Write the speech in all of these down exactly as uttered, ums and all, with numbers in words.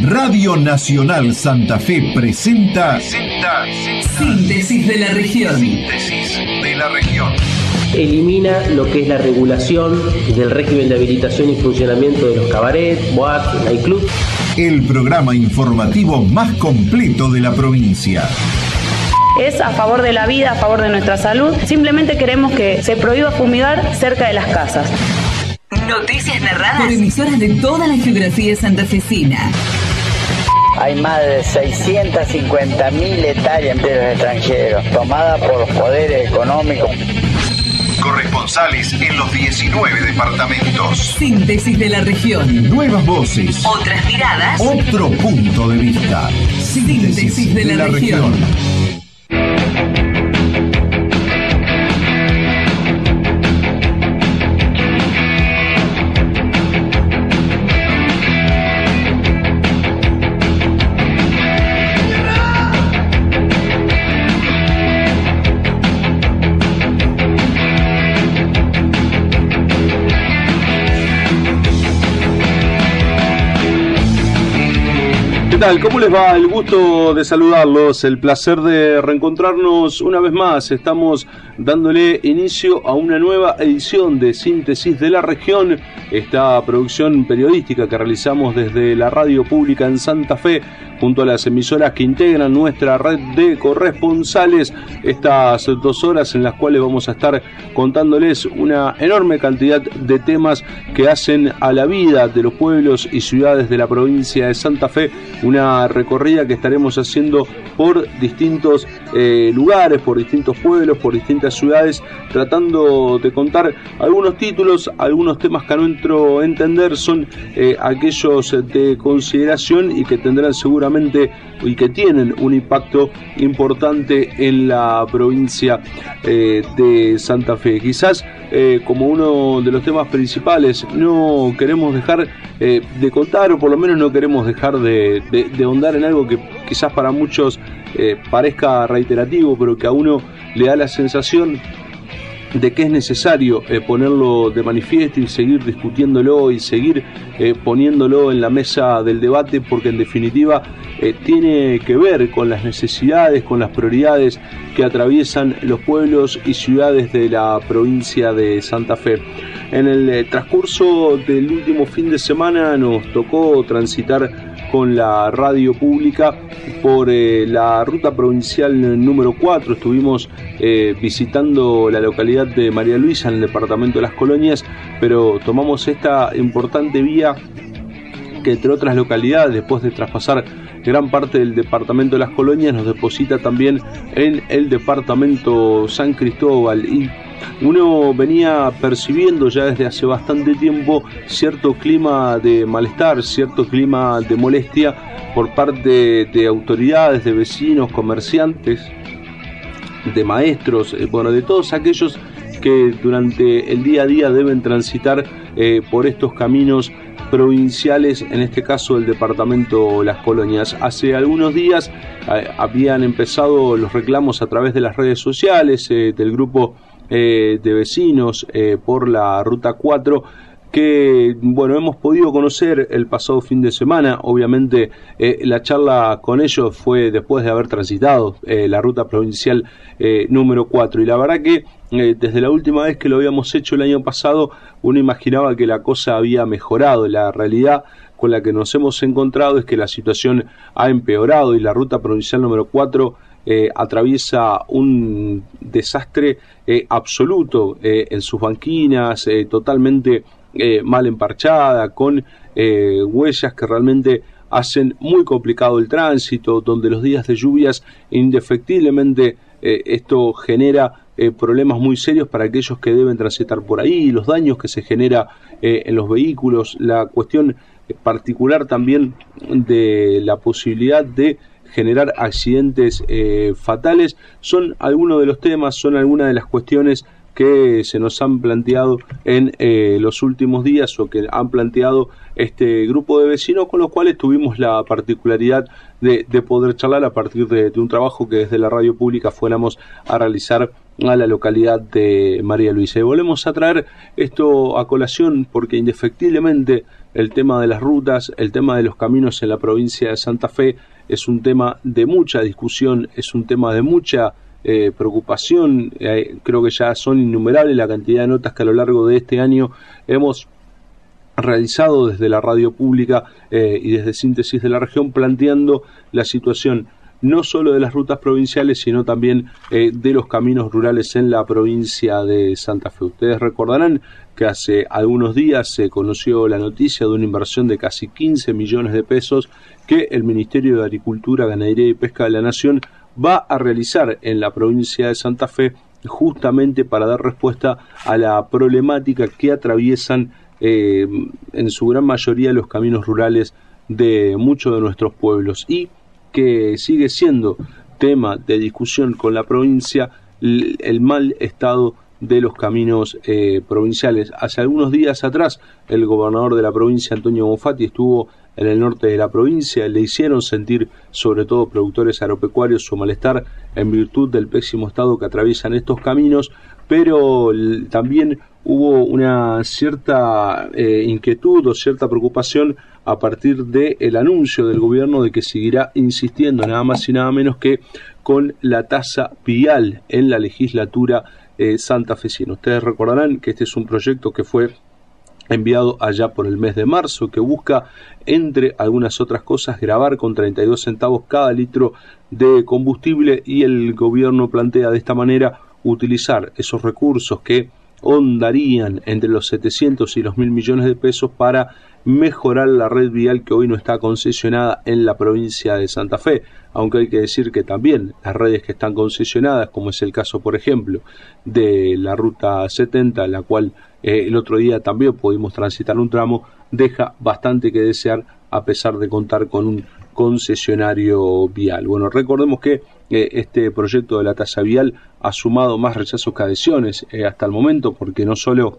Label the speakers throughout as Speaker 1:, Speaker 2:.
Speaker 1: Radio Nacional Santa Fe presenta, presenta
Speaker 2: Síntesis de la Región.
Speaker 1: Síntesis de la Región.
Speaker 3: Elimina lo que es la regulación del régimen de habilitación y funcionamiento de los cabarets, boates, nightclubs.
Speaker 1: El programa informativo más completo de la provincia.
Speaker 4: Es a favor de la vida, a favor de nuestra salud. Simplemente queremos que se prohíba fumigar cerca de las casas.
Speaker 2: Noticias narradas por emisoras de toda la geografía santafesina.
Speaker 5: Hay más de seiscientas cincuenta mil hectáreas de los extranjeros, tomadas por los poderes económicos.
Speaker 1: Corresponsales en los diecinueve departamentos.
Speaker 2: Síntesis de la Región.
Speaker 1: Nuevas voces.
Speaker 2: Otras miradas.
Speaker 1: Otro punto de vista.
Speaker 2: Síntesis, Síntesis de, de la, la región. región.
Speaker 6: ¿Cómo les va? El gusto de saludarlos, el placer de reencontrarnos una vez más. Estamos dándole inicio a una nueva edición de Síntesis de la Región, esta producción periodística que realizamos desde la radio pública en Santa Fe, junto a las emisoras que integran nuestra red de corresponsales, estas dos horas en las cuales vamos a estar contándoles una enorme cantidad de temas que hacen a la vida de los pueblos y ciudades de la provincia de Santa Fe, una recorrida que estaremos haciendo por distintos eh, lugares, por distintos pueblos, por distintas ciudades, tratando de contar algunos títulos, algunos temas que a nuestro entender son eh, aquellos de consideración y que tendrán seguramente y que tienen un impacto importante en la provincia eh, de Santa Fe. Quizás eh, como uno de los temas principales no queremos dejar eh, de contar, o por lo menos no queremos dejar de, de, de ahondar en algo que quizás para muchos eh, parezca reiterativo, pero que a uno le da la sensación de que es necesario eh, ponerlo de manifiesto y seguir discutiéndolo y seguir eh, poniéndolo en la mesa del debate, porque en definitiva eh, tiene que ver con las necesidades, con las prioridades que atraviesan los pueblos y ciudades de la provincia de Santa Fe. En el eh, transcurso del último fin de semana nos tocó transitar con la radio pública por eh, la ruta provincial número cuatro. Estuvimos eh, visitando la localidad de María Luisa en el departamento de Las Colonias, pero tomamos esta importante vía que, entre otras localidades, después de traspasar gran parte del departamento de Las Colonias, nos deposita también en el departamento San Cristóbal. Y uno venía percibiendo ya desde hace bastante tiempo cierto clima de malestar, cierto clima de molestia por parte de autoridades, de vecinos, comerciantes, de maestros, eh, bueno, de todos aquellos que durante el día a día deben transitar eh, por estos caminos provinciales, en este caso del departamento Las Colonias. Hace algunos días eh, habían empezado los reclamos a través de las redes sociales eh, del grupo eh, de vecinos eh, por la ruta cuatro, que bueno, hemos podido conocer el pasado fin de semana. Obviamente eh, la charla con ellos fue después de haber transitado eh, la ruta provincial eh, número cuatro, y la verdad que eh, desde la última vez que lo habíamos hecho el año pasado, uno imaginaba que la cosa había mejorado. La realidad con la que nos hemos encontrado es que la situación ha empeorado y la ruta provincial número cuatro eh, atraviesa un desastre eh, absoluto eh, en sus banquinas, eh, totalmente eh, mal emparchada, con eh, huellas que realmente hacen muy complicado el tránsito, donde los días de lluvias indefectiblemente eh, esto genera eh, problemas muy serios para aquellos que deben transitar por ahí, los daños que se genera eh, en los vehículos, la cuestión particular también de la posibilidad de generar accidentes eh, fatales, son algunos de los temas, son algunas de las cuestiones que se nos han planteado en eh, los últimos días, o que han planteado este grupo de vecinos, con los cuales tuvimos la particularidad de, de poder charlar a partir de, de un trabajo que desde la radio pública fuéramos a realizar a la localidad de María Luisa. Y volvemos a traer esto a colación porque indefectiblemente el tema de las rutas, el tema de los caminos en la provincia de Santa Fe es un tema de mucha discusión, es un tema de mucha eh, preocupación. Eh, creo que ya son innumerables la cantidad de notas que a lo largo de este año hemos realizado desde la radio pública eh, y desde Síntesis de la Región, planteando la situación no solo de las rutas provinciales, sino también eh, de los caminos rurales en la provincia de Santa Fe. Ustedes recordarán que hace algunos días se conoció la noticia de una inversión de casi quince millones de pesos que el Ministerio de Agricultura, Ganadería y Pesca de la Nación va a realizar en la provincia de Santa Fe, justamente para dar respuesta a la problemática que atraviesan eh, en su gran mayoría los caminos rurales de muchos de nuestros pueblos, y que sigue siendo tema de discusión con la provincia el, el mal estado de los caminos eh, provinciales. Hace algunos días atrás el gobernador de la provincia, Antonio Bonfatti, estuvo en el norte de la provincia. Le hicieron sentir, sobre todo productores agropecuarios, su malestar en virtud del pésimo estado que atraviesan estos caminos, pero l- también hubo una cierta eh, inquietud o cierta preocupación a partir del anuncio del gobierno de que seguirá insistiendo nada más y nada menos que con la tasa vial en la legislatura eh, santafesina. Ustedes recordarán que este es un proyecto que fue enviado allá por el mes de marzo, que busca, entre algunas otras cosas, gravar con treinta y dos centavos cada litro de combustible, y el gobierno plantea de esta manera utilizar esos recursos que ondarían entre los setecientos y los mil millones de pesos para mejorar la red vial que hoy no está concesionada en la provincia de Santa Fe, aunque hay que decir que también las redes que están concesionadas, como es el caso por ejemplo de la ruta setenta, la cual eh, el otro día también pudimos transitar un tramo, deja bastante que desear a pesar de contar con un concesionario vial. Bueno, recordemos que eh, este proyecto de la tasa vial ha sumado más rechazos que adhesiones eh, hasta el momento, porque no solo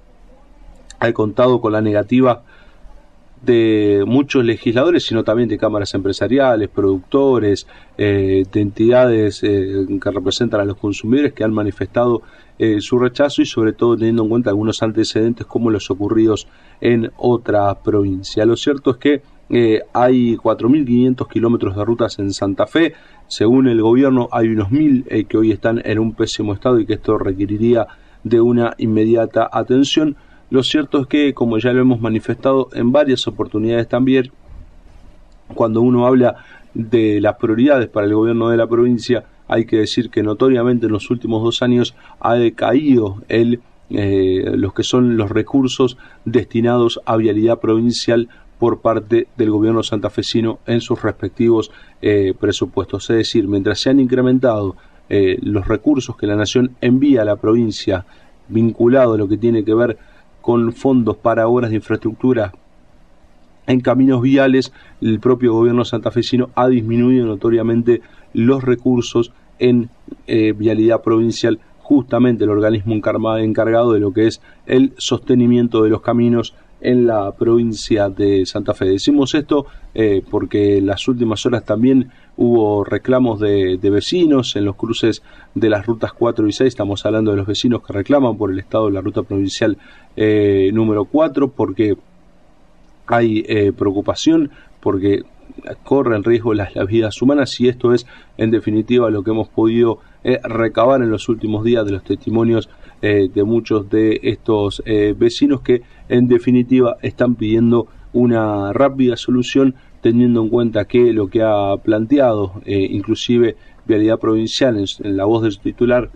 Speaker 6: ha contado con la negativa de muchos legisladores, sino también de cámaras empresariales, productores, eh, de entidades eh, que representan a los consumidores, que han manifestado eh, su rechazo, y sobre todo teniendo en cuenta algunos antecedentes como los ocurridos en otra provincia. Lo cierto es que eh, hay cuatro mil quinientos kilómetros de rutas en Santa Fe. Según el gobierno hay unos mil eh, que hoy están en un pésimo estado y que esto requeriría de una inmediata atención. Lo cierto es que, como ya lo hemos manifestado en varias oportunidades también, cuando uno habla de las prioridades para el gobierno de la provincia, hay que decir que notoriamente en los últimos dos años ha decaído el, eh, los que son los recursos destinados a vialidad provincial por parte del gobierno santafesino en sus respectivos eh, presupuestos. Es decir, mientras se han incrementado eh, los recursos que la Nación envía a la provincia vinculado a lo que tiene que ver con fondos para obras de infraestructura en caminos viales, el propio gobierno santafesino ha disminuido notoriamente los recursos en eh, vialidad provincial, justamente el organismo encargado de lo que es el sostenimiento de los caminos en la provincia de Santa Fe. Decimos esto eh, porque en las últimas horas también hubo reclamos de, de vecinos en los cruces de las rutas cuatro y seis. Estamos hablando de los vecinos que reclaman por el estado de la ruta provincial eh, número cuatro, porque hay eh, preocupación, porque corren riesgo las, las vidas humanas, y esto es en definitiva lo que hemos podido eh, recabar en los últimos días de los testimonios eh, de muchos de estos eh, vecinos, que en definitiva están pidiendo una rápida solución, teniendo en cuenta que lo que ha planteado eh, inclusive Vialidad Provincial en, en la voz de su titular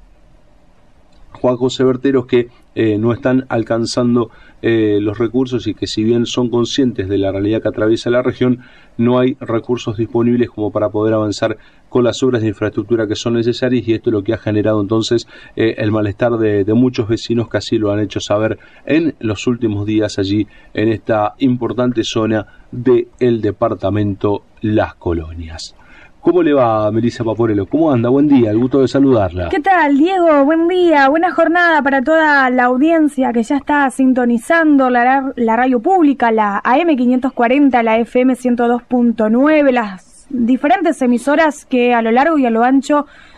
Speaker 6: Juan José Berteros, que eh, no están alcanzando eh, los recursos, y que si bien son conscientes de la realidad que atraviesa la región, no hay recursos disponibles como para poder avanzar con las obras de infraestructura que son necesarias, y esto es lo que ha generado entonces eh, el malestar de, de muchos vecinos, que así lo han hecho saber en los últimos días allí en esta importante zona del departamento Las Colonias. ¿Cómo le va, Melissa Paporello? ¿Cómo anda? Buen día, el gusto de saludarla.
Speaker 7: ¿Qué tal, Diego? Buen día, buena jornada para toda la audiencia que ya está sintonizando la, la radio pública, la A M quinientos cuarenta, la F M ciento dos punto nueve, las diferentes emisoras que a lo largo y a lo ancho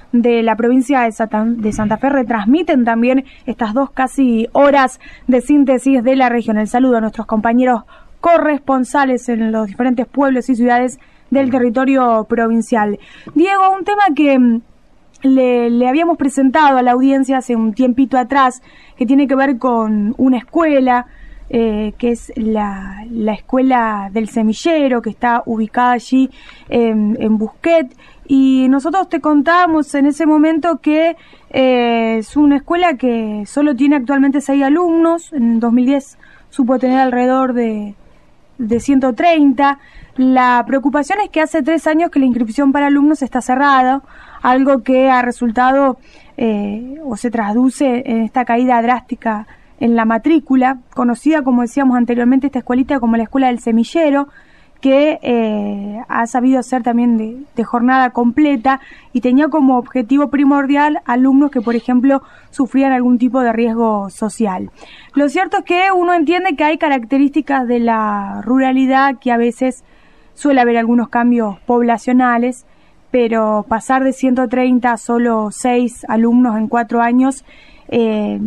Speaker 7: de la provincia de Santa, de Santa Fe retransmiten también estas dos casi horas de síntesis de la región. El saludo a nuestros compañeros corresponsales en los diferentes pueblos y ciudades del territorio provincial. Diego, un tema que le, le habíamos presentado a la audiencia hace un tiempito atrás, que tiene que ver con una escuela, eh, que es la, la escuela del Semillero, que está ubicada allí en, en Busquet, y nosotros te contábamos en ese momento que eh, es una escuela que solo tiene actualmente seis alumnos. En dos mil diez supo tener alrededor de, de ciento treinta. La preocupación es que hace tres años que la inscripción para alumnos está cerrada, algo que ha resultado eh, o se traduce en esta caída drástica en la matrícula, conocida, como decíamos anteriormente, esta escuelita como la Escuela del Semillero, que eh, ha sabido ser también de, de jornada completa y tenía como objetivo primordial alumnos que, por ejemplo, sufrían algún tipo de riesgo social. Lo cierto es que uno entiende que hay características de la ruralidad, que a veces suele haber algunos cambios poblacionales, pero pasar de ciento treinta a solo seis alumnos en cuatro años, eh,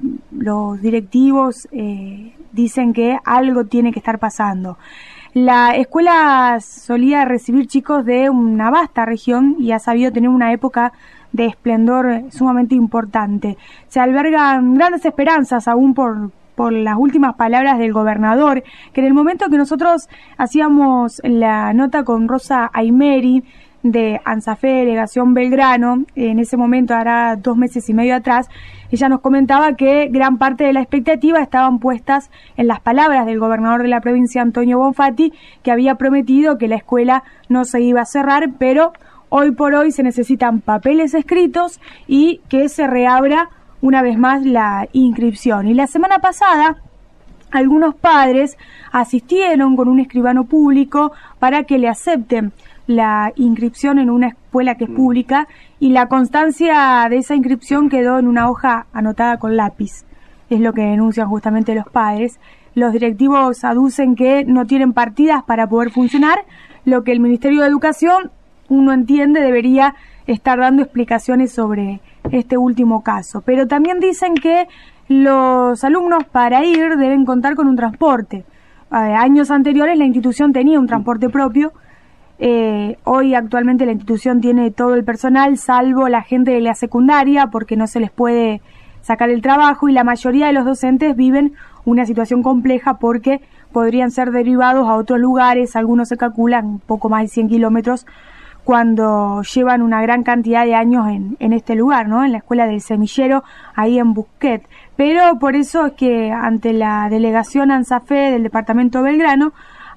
Speaker 7: los directivos eh, dicen que algo tiene que estar pasando. La escuela solía recibir chicos de una vasta región y ha sabido tener una época de esplendor sumamente importante. Se albergan grandes esperanzas aún por, por las últimas palabras del gobernador, que en el momento que nosotros hacíamos la nota con Rosa Aymeri de ANSAFE Delegación Belgrano, en ese momento hará dos meses y medio atrás, ella nos comentaba que gran parte de la expectativa estaban puestas en las palabras del gobernador de la provincia, Antonio Bonfatti, que había prometido que la escuela no se iba a cerrar, pero hoy por hoy se necesitan papeles escritos y que se reabra una vez más la inscripción. Y la semana pasada algunos padres asistieron con un escribano público para que le acepten la inscripción en una escuela que es pública, y la constancia de esa inscripción quedó en una hoja anotada con lápiz. Es lo que denuncian justamente los padres. Los directivos aducen que no tienen partidas para poder funcionar, lo que el Ministerio de Educación, uno entiende, debería estar dando explicaciones sobre este último caso. Pero también dicen que los alumnos para ir deben contar con un transporte. Eh, años anteriores la institución tenía un transporte propio. Eh, hoy actualmente la institución tiene todo el personal, salvo la gente de la secundaria, porque no se les puede sacar el trabajo, y la mayoría de los docentes viven una situación compleja porque podrían ser derivados a otros lugares. Algunos se calculan un poco más de cien kilómetros cuando llevan una gran cantidad de años en, en este lugar, ¿no? En la Escuela del Semillero, ahí en Busquet. Pero por eso es que ante la delegación ANSAFE del departamento Belgrano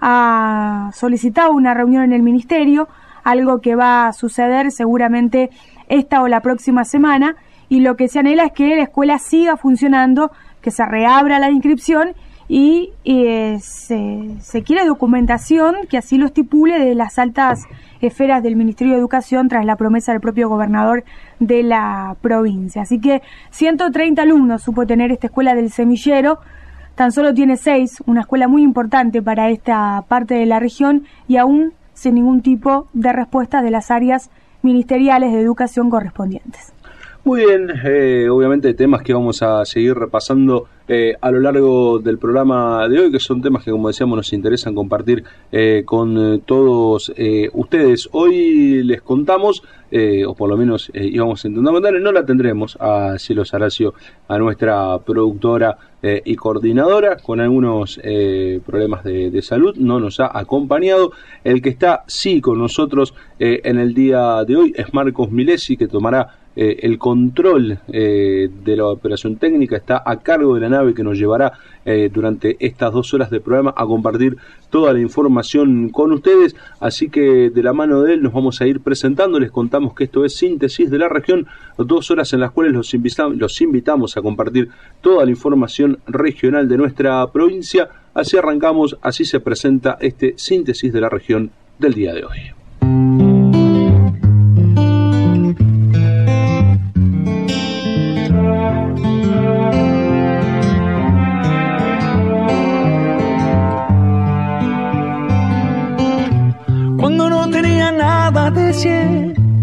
Speaker 7: ha solicitado una reunión en el ministerio, algo que va a suceder seguramente esta o la próxima semana, y lo que se anhela es que la escuela siga funcionando, que se reabra la inscripción y eh, se, se quiere documentación que así lo estipule de las altas esferas del Ministerio de Educación tras la promesa del propio gobernador de la provincia. Así que ciento treinta alumnos supo tener esta escuela del Semillero. Tan solo tiene seis, una escuela muy importante para esta parte de la región, y aún sin ningún tipo de respuesta de las áreas ministeriales de educación correspondientes.
Speaker 6: Muy bien, eh, obviamente temas que vamos a seguir repasando eh, a lo largo del programa de hoy, que son temas que, como decíamos, nos interesan compartir eh, con eh, todos eh, ustedes. Hoy les contamos, eh, o por lo menos eh, íbamos a intentar contarles, no la tendremos a Cielo Saracio, a nuestra productora eh, y coordinadora, con algunos eh, problemas de, de salud, no nos ha acompañado. El que está sí con nosotros eh, en el día de hoy es Marcos Milesi, que tomará Eh, el control eh, de la operación técnica, está a cargo de la nave que nos llevará eh, durante estas dos horas de programa a compartir toda la información con ustedes. Así que de la mano de él nos vamos a ir presentando. Les contamos que esto es Síntesis de la Región, dos horas en las cuales los invitamos, los invitamos a compartir toda la información regional de nuestra provincia. Así arrancamos, así se presenta este Síntesis de la Región del día de hoy.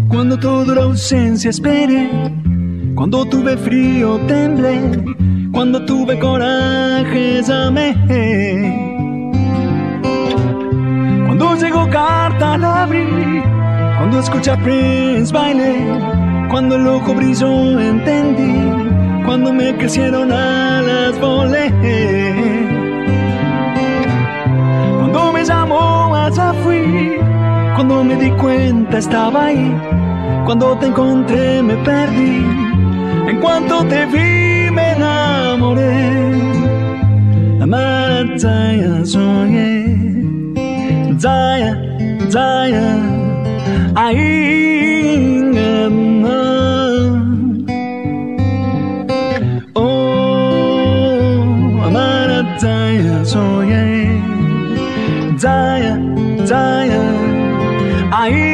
Speaker 8: cuando toda la ausencia esperé, cuando tuve frío temblé, cuando tuve coraje llamé. Cuando llegó carta la abrí, cuando escuché a Prince bailé, cuando el ojo brilló entendí, cuando me crecieron alas volé. Cuando me llamó allá fui, cuando me di cuenta estaba ahí, cuando te encontré me perdí, en cuanto te vi me enamoré. Amar Zaya soñé, Zaya, Zaya, ahí oh, amar Zaya soñé, Zaya, Zaya, ahí.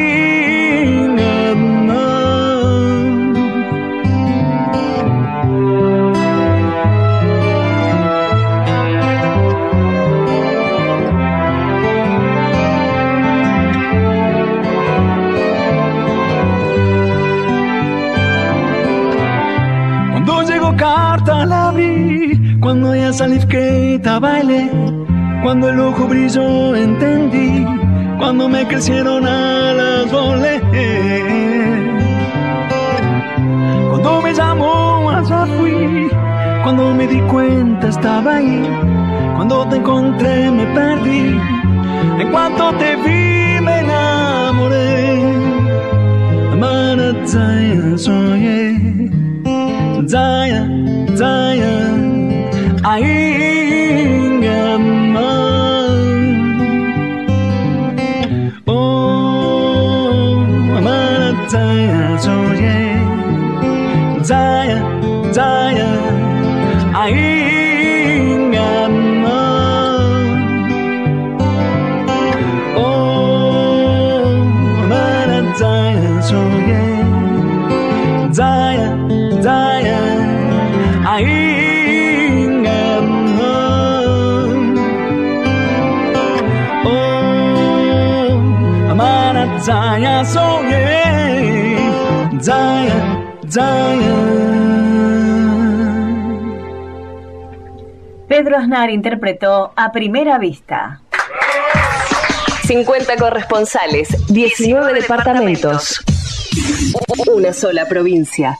Speaker 8: Carta la abrí, cuando ella salí que bailé, cuando el ojo brilló entendí, cuando me crecieron alas volé. Cuando me llamó allá fui, cuando me di cuenta estaba ahí, cuando te encontré me perdí, en cuanto te vi me enamoré. Amar Zaya soñé, Zaya, Zaya, ahí mi amor. Oh, amar Zaya soñé, Zaya, Zaya, ahí mi amor. Oh, amar Zaya soñé, Zaya, Zaya, ahí mi amor. Oh, amar Zaya soñé, Zaya, Zaya.
Speaker 2: Pedro Aznar interpretó A Primera Vista.
Speaker 9: cincuenta corresponsales, diecinueve departamentos, una sola provincia.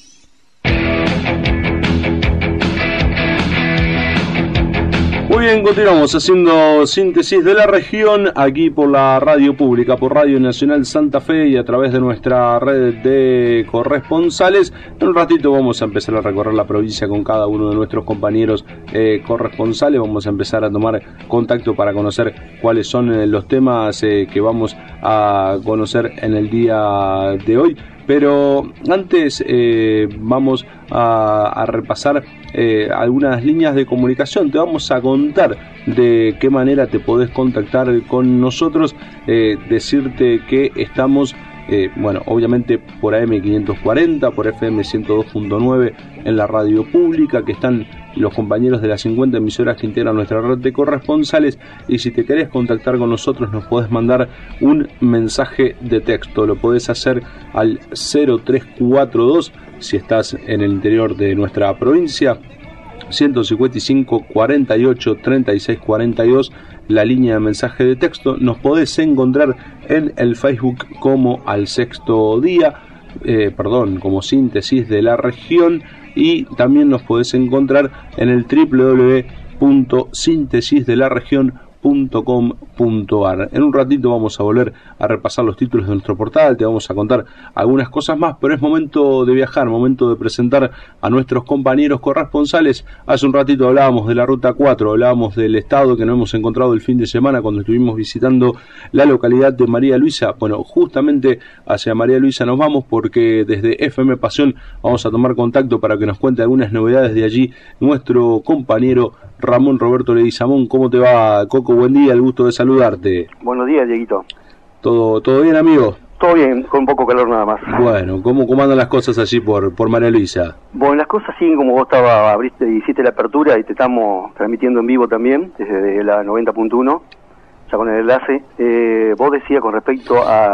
Speaker 6: Muy bien, continuamos haciendo síntesis de la región aquí por la radio pública, por Radio Nacional Santa Fe y a través de nuestra red de corresponsales. En un ratito vamos a empezar a recorrer la provincia con cada uno de nuestros compañeros eh, corresponsales. Vamos a empezar a tomar contacto para conocer cuáles son eh, los temas eh, que vamos a conocer en el día de hoy. Pero antes eh, vamos a, a repasar eh, algunas líneas de comunicación. Te vamos a contar de qué manera te podés contactar con nosotros, eh, decirte que estamos, eh, bueno, obviamente por A M quinientos cuarenta, por F M ciento dos punto nueve en la radio pública, que están los compañeros de las cincuenta emisoras que integran nuestra red de corresponsales. Y si te querés contactar con nosotros, nos podés mandar un mensaje de texto. Lo podés hacer al cero tres cuatro dos si estás en el interior de nuestra provincia, ciento cincuenta y cinco, cuarenta y ocho, treinta y seis, cuarenta y dos, la línea de mensaje de texto. Nos podés encontrar en el Facebook como Al Sexto Día, eh, perdón, como Síntesis de la Región, y también nos podés encontrar en el doble u doble u doble u punto síntesis de la región punto com punto a r. En un ratito vamos a volver a repasar los títulos de nuestro portal, te vamos a contar algunas cosas más, pero es momento de viajar, momento de presentar a nuestros compañeros corresponsales. Hace un ratito hablábamos de la Ruta cuatro, hablábamos del estado que nos hemos encontrado el fin de semana cuando estuvimos visitando la localidad de María Luisa. Bueno, justamente hacia María Luisa nos vamos porque desde F M Pasión vamos a tomar contacto para que nos cuente algunas novedades de allí nuestro compañero Ramón Roberto Leguizamón. ¿Cómo te va, Coco? Buen día, el gusto de saludarte.
Speaker 10: Buenos días, Dieguito.
Speaker 6: ¿Todo, todo bien, amigo?
Speaker 10: Todo bien, con un poco calor nada más.
Speaker 6: Bueno, ¿cómo, cómo andan las cosas allí por, por María Luisa?
Speaker 10: Bueno, las cosas siguen como vos estaba, abriste, hiciste la apertura y te estamos transmitiendo en vivo también, desde la noventa punto uno, ya con el enlace. Eh, vos decías con respecto a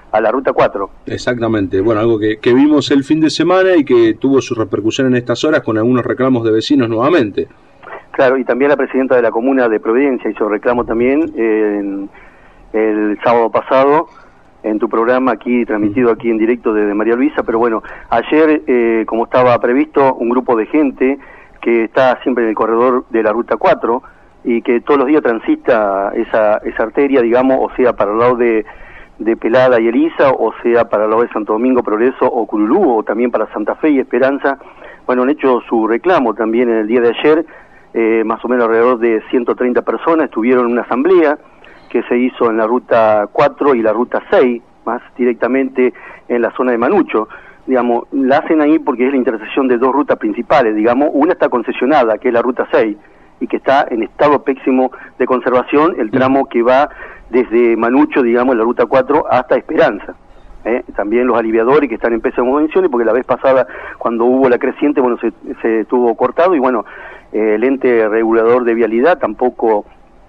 Speaker 10: a la Ruta cuatro.
Speaker 6: Exactamente, bueno, algo que, que vimos el fin de semana y que tuvo su repercusión en estas horas con algunos reclamos de vecinos nuevamente.
Speaker 10: Claro, y también la presidenta de la comuna de Providencia hizo reclamo también eh, en, el sábado pasado en tu programa aquí, transmitido aquí en directo desde María Luisa, pero bueno, ayer, eh, como estaba previsto, un grupo de gente que está siempre en el corredor de la Ruta cuatro y que todos los días transita esa, esa arteria, digamos, o sea, para el lado de, de Pelada y Elisa, o sea, para el lado de Santo Domingo, Progreso o Curulú, o también para Santa Fe y Esperanza, bueno, han hecho su reclamo también en el día de ayer. Eh, más o menos alrededor de ciento treinta personas estuvieron en una asamblea que se hizo en la Ruta cuatro y la Ruta seis, más directamente en la zona de Manucho. Digamos, la hacen ahí porque es la intersección de dos rutas principales, digamos, una está concesionada, que es la Ruta seis, y que está en estado pésimo de conservación, el tramo que va desde Manucho, digamos, la Ruta cuatro hasta Esperanza. ¿eh? También los aliviadores que están en pésimas condiciones, porque la vez pasada, cuando hubo la creciente, bueno, se, se estuvo cortado, y bueno, eh, el ente regulador de vialidad tampoco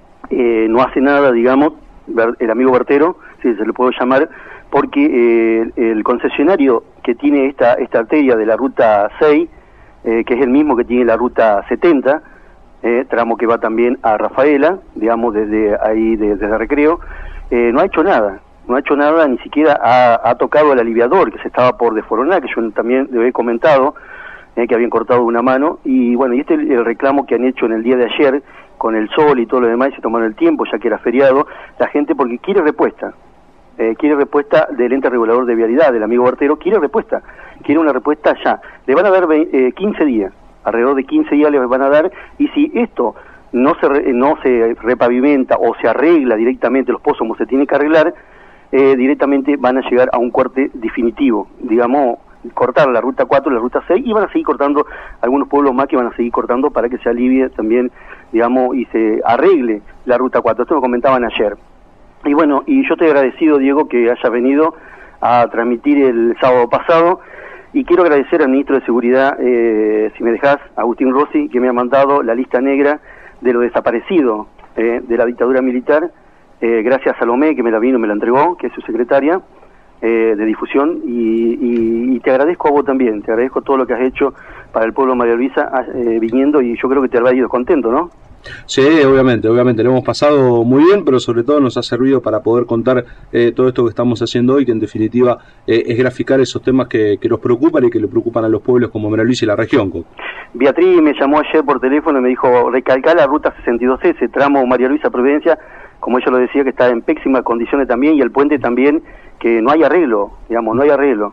Speaker 10: eh, no hace nada, digamos, el amigo Bertero, si se le puedo llamar, porque eh, el concesionario que tiene esta, esta arteria de la Ruta seis, eh, que es el mismo que tiene la Ruta setenta, eh, tramo que va también a Rafaela, digamos, desde ahí, de, desde Recreo, eh, no ha hecho nada. No ha hecho nada, ni siquiera ha, ha tocado el aliviador que se estaba por desforonar, que yo también le he comentado, eh, que habían cortado una mano, y bueno, y este es el, el reclamo que han hecho en el día de ayer, con el sol y todo lo demás, y se tomaron el tiempo, ya que era feriado, la gente porque quiere respuesta, eh, quiere respuesta del ente regulador de vialidad, del amigo Bartero, quiere respuesta, quiere una respuesta ya. Le van a dar eh, quince días, alrededor de quince días les van a dar, y si esto no se, re, no se repavimenta o se arregla directamente los pozos como se tiene que arreglar, Eh, directamente van a llegar a un corte definitivo, digamos, cortar la Ruta cuatro, la Ruta seis, y van a seguir cortando algunos pueblos más que van a seguir cortando para que se alivie también, digamos, y se arregle la Ruta cuatro. Esto lo comentaban ayer. Y bueno, y yo te he agradecido, Diego, que haya venido a transmitir el sábado pasado, y quiero agradecer al ministro de Seguridad, eh, si me dejás, Agustín Rossi, que me ha mandado la lista negra de lo desaparecido eh, de la dictadura militar. Eh, gracias a Salomé, que me la vino y me la entregó, que es su secretaria eh, de difusión, y, y, y te agradezco a vos también, te agradezco todo lo que has hecho para el pueblo de María Luisa eh, viniendo, y yo creo que te habrá ido contento, ¿no?
Speaker 6: Sí, obviamente, obviamente, lo hemos pasado muy bien, pero sobre todo nos ha servido para poder contar eh, todo esto que estamos haciendo hoy, que en definitiva eh, es graficar esos temas que, que nos preocupan y que le preocupan a los pueblos como María Luisa y la región.
Speaker 10: Beatriz me llamó ayer por teléfono y me dijo, recalcar la Ruta sesenta y dos C, ese tramo María Luisa Providencia, como ella lo decía, que está en pésimas condiciones también, y el puente también, que no hay arreglo, digamos, no hay arreglo.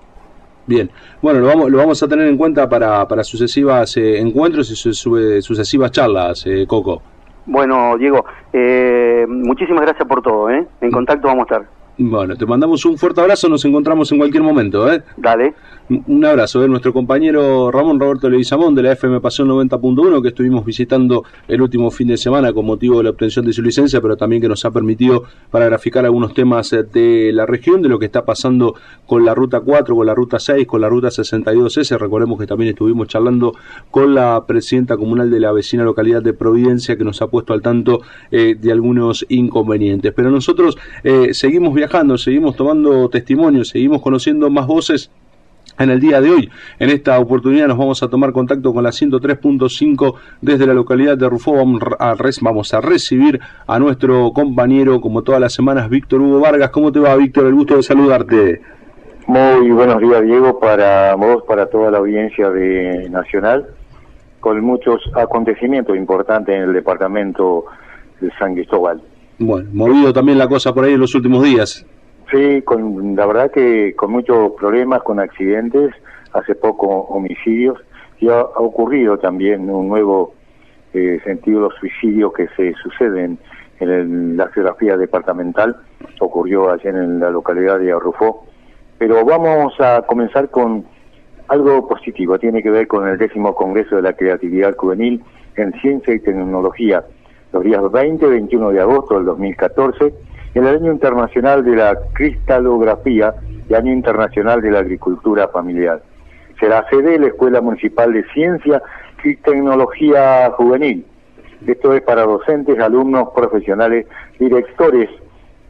Speaker 6: Bien, bueno, lo vamos, lo vamos a tener en cuenta para, para sucesivas eh, encuentros y su, su, sucesivas charlas, eh, Coco.
Speaker 10: Bueno, Diego, eh, muchísimas gracias por todo, ¿eh? En contacto vamos a estar.
Speaker 6: Bueno, te mandamos un fuerte abrazo, nos encontramos en cualquier momento, ¿eh?
Speaker 10: Dale.
Speaker 6: Un abrazo de nuestro compañero Ramón Roberto Leguizamón de la F M Pasión noventa punto uno, que estuvimos visitando el último fin de semana con motivo de la obtención de su licencia, pero también que nos ha permitido para graficar algunos temas de la región, de lo que está pasando con la Ruta cuatro, con la Ruta seis, con la Ruta sesenta y dos ese. Recordemos que también estuvimos charlando con la presidenta comunal de la vecina localidad de Providencia, que nos ha puesto al tanto eh, de algunos inconvenientes. Pero nosotros eh, seguimos viajando, seguimos tomando testimonios, seguimos conociendo más voces. En el día de hoy, en esta oportunidad, nos vamos a tomar contacto con la ciento tres punto cinco desde la localidad de Rufó. Vamos a, vamos a recibir a nuestro compañero, como todas las semanas, Víctor Hugo Vargas. ¿Cómo te va, Víctor? El gusto de saludarte.
Speaker 11: Muy buenos días, Diego, para vos, para toda la audiencia de Nacional, con muchos acontecimientos importantes en el departamento de San Cristóbal.
Speaker 6: Bueno, movido también la cosa por ahí en los últimos días.
Speaker 11: Sí, con, la verdad que con muchos problemas, con accidentes, hace poco homicidios, y ha, ha ocurrido también un nuevo eh, sentido de los suicidios que se suceden en el, la geografía departamental. Ocurrió allá en la localidad de Arrufó. Pero vamos a comenzar con algo positivo, tiene que ver con el décimo Congreso de la Creatividad Juvenil en Ciencia y Tecnología, los días veinte y veintiuno de agosto del dos mil catorce, el Año Internacional de la Cristalografía y Año Internacional de la Agricultura Familiar. Será sede de la Escuela Municipal de Ciencia y Tecnología Juvenil. Esto es para docentes, alumnos, profesionales, directores,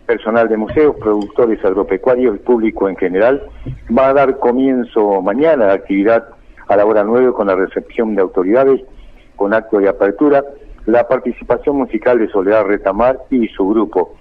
Speaker 11: personal de museos, productores agropecuarios y público en general. Va a dar comienzo mañana la actividad a la hora nueve con la recepción de autoridades, con acto de apertura, la participación musical de Soledad Retamar y su grupo.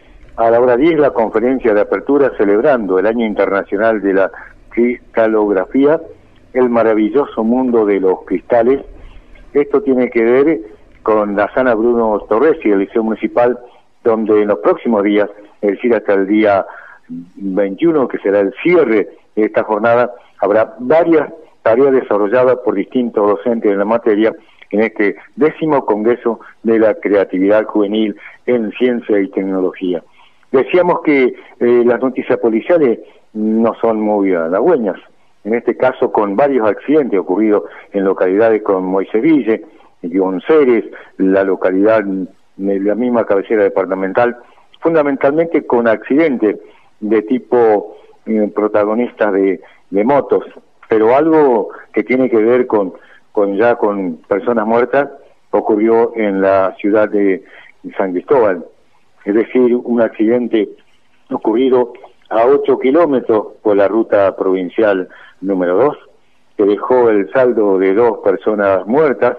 Speaker 11: A la hora diez la conferencia de apertura celebrando el Año Internacional de la Cristalografía, el maravilloso mundo de los cristales. Esto tiene que ver con la Sana Bruno Torres y el Liceo Municipal, donde en los próximos días, es decir, hasta el día veintiuno, que será el cierre de esta jornada, habrá varias tareas desarrolladas por distintos docentes de la materia en este décimo Congreso de la Creatividad Juvenil en Ciencia y Tecnología. Decíamos que eh, las noticias policiales no son muy halagüeñas, en este caso con varios accidentes ocurridos en localidades como Moisés Ville, Gonceres, la localidad de la misma cabecera departamental, fundamentalmente con accidentes de tipo eh, protagonistas de, de motos, pero algo que tiene que ver con, con ya con personas muertas ocurrió en la ciudad de San Cristóbal, es decir, un accidente ocurrido a ocho kilómetros por la ruta provincial número dos, que dejó el saldo de dos personas muertas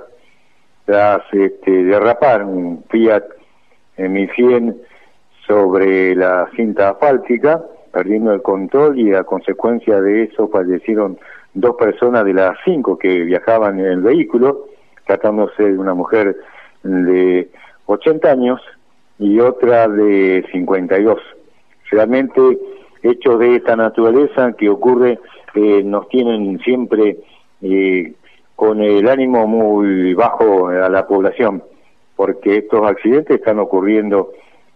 Speaker 11: tras este, derrapar un Fiat mil cien sobre la cinta asfáltica, perdiendo el control, y a consecuencia de eso fallecieron dos personas de las cinco que viajaban en el vehículo, tratándose de una mujer de ochenta años y otra de cincuenta y dos. Realmente hechos de esta naturaleza que ocurre eh, nos tienen siempre eh, con el ánimo muy bajo a la población, porque estos accidentes están ocurriendo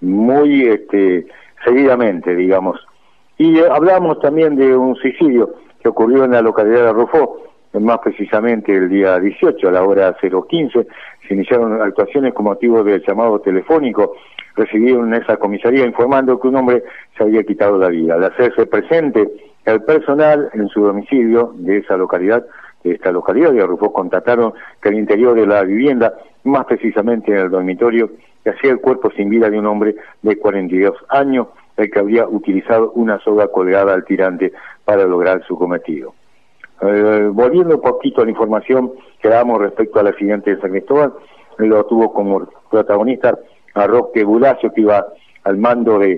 Speaker 11: muy este, seguidamente, digamos. Y eh, hablamos también de un suicidio que ocurrió en la localidad de Rufó, más precisamente el día dieciocho, a la hora cero quince, se iniciaron actuaciones con motivo del llamado telefónico recibido en esa comisaría informando que un hombre se había quitado la vida. Al hacerse presente el personal en su domicilio de esa localidad, de esta localidad de Rufó, constataron que el interior de la vivienda, más precisamente en el dormitorio, yacía el cuerpo sin vida de un hombre de cuarenta y dos años, el que habría utilizado una soga colgada al tirante para lograr su cometido. Eh, volviendo un poquito a la información que damos respecto al accidente de San Cristóbal, lo tuvo como protagonista a Roque Bulacio, que iba al mando de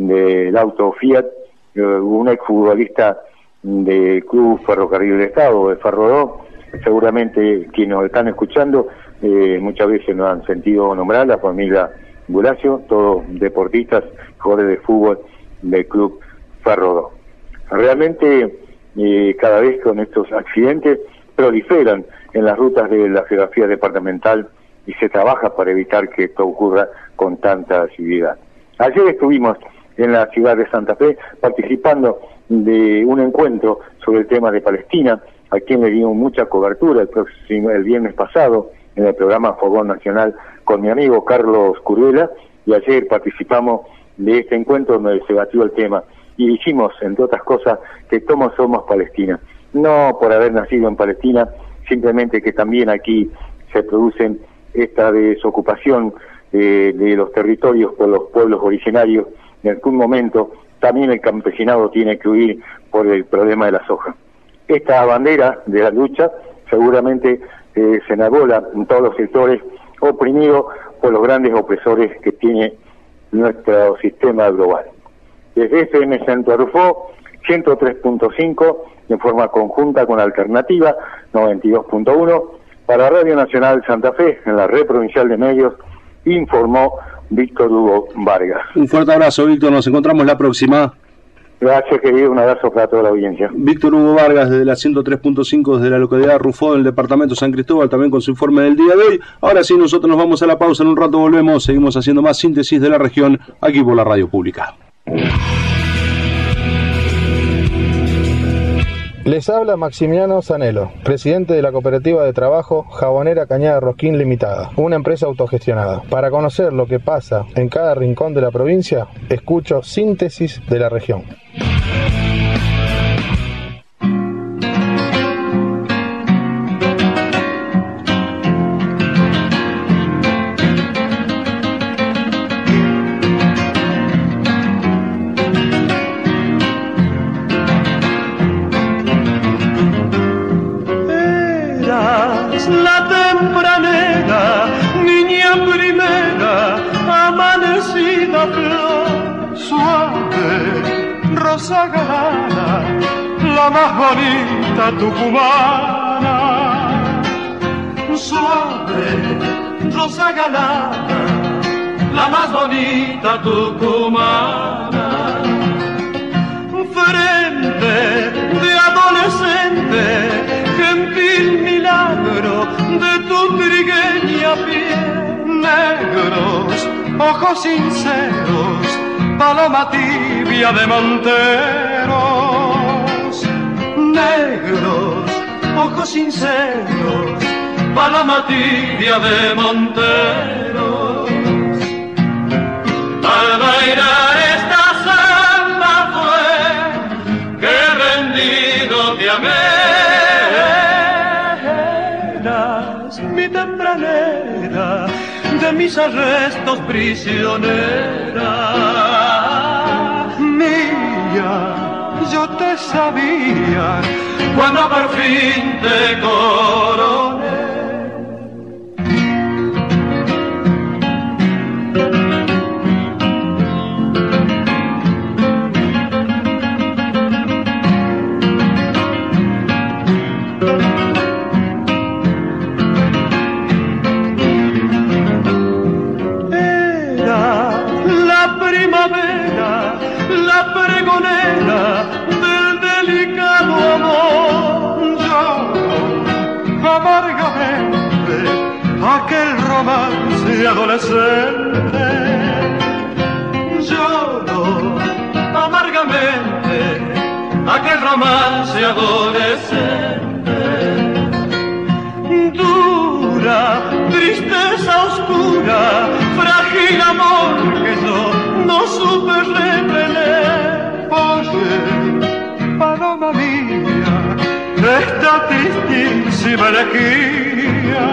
Speaker 11: del auto Fiat, eh, un exfutbolista del Club Ferrocarril del Estado, de Ferrodó. Seguramente quienes nos están escuchando eh, muchas veces nos han sentido nombrar la familia Bulacio, todos deportistas, jugadores de fútbol del Club Ferrodó. Realmente eh, cada vez con estos accidentes proliferan en las rutas de la geografía departamental y se trabaja para evitar que esto ocurra con tanta asiduidad. Ayer estuvimos en la ciudad de Santa Fe participando de un encuentro sobre el tema de Palestina, a quien le dimos mucha cobertura el, próximo, el viernes pasado en el programa Fogón Nacional con mi amigo Carlos Curvela, y ayer participamos de este encuentro donde se batió el tema y dijimos, entre otras cosas, que todos somos Palestina, no por haber nacido en Palestina, simplemente que también aquí se producen esta desocupación eh, de los territorios por los pueblos originarios. En algún momento también el campesinado tiene que huir por el problema de la soja. Esta bandera de la lucha seguramente eh, se enarbola en todos los sectores oprimidos por los grandes opresores que tiene nuestro sistema global. Desde F M Centro Rufó, ciento tres punto cinco, en forma conjunta con Alternativa noventa y dos punto uno, para Radio Nacional Santa Fe, en la red provincial de medios, informó Víctor Hugo Vargas.
Speaker 6: Un fuerte abrazo, Víctor, nos encontramos la próxima.
Speaker 11: Gracias, querido, un abrazo para toda la audiencia.
Speaker 6: Víctor Hugo Vargas, desde la ciento tres punto cinco, desde la localidad de Rufó, del departamento San Cristóbal, también con su informe del día de hoy. Ahora sí, nosotros nos vamos a la pausa, en un rato volvemos, seguimos haciendo más síntesis de la región, aquí por la radio pública.
Speaker 12: Les habla Maximiliano Zanello, presidente de la cooperativa de trabajo Jabonera Cañada Rosquín Limitada, una empresa autogestionada. Para conocer lo que pasa en cada rincón de la provincia, escucho Síntesis de la Región.
Speaker 8: rosa galana, la más bonita tucumana. Suave, rosa galana, la más bonita tucumana. Frente de adolescente, gentil milagro de tu trigueña piel. Negros, ojos sinceros, paloma tibia de monteros. Negros, ojos sinceros, paloma tibia de monteros. Al bailar esta samba fue que rendido te amé. Eras mi tempranera, de mis arrestos prisionera. Mía, yo te sabía cuando por fin te coroné. La pregonera del delicado amor. Yo amargamente aquel romance adolescente. Lloro amargamente aquel romance adolescente. Dura tristeza oscura, frágil amor que yo no supe repeler. Oye, paloma mía, esta tristísima elegía.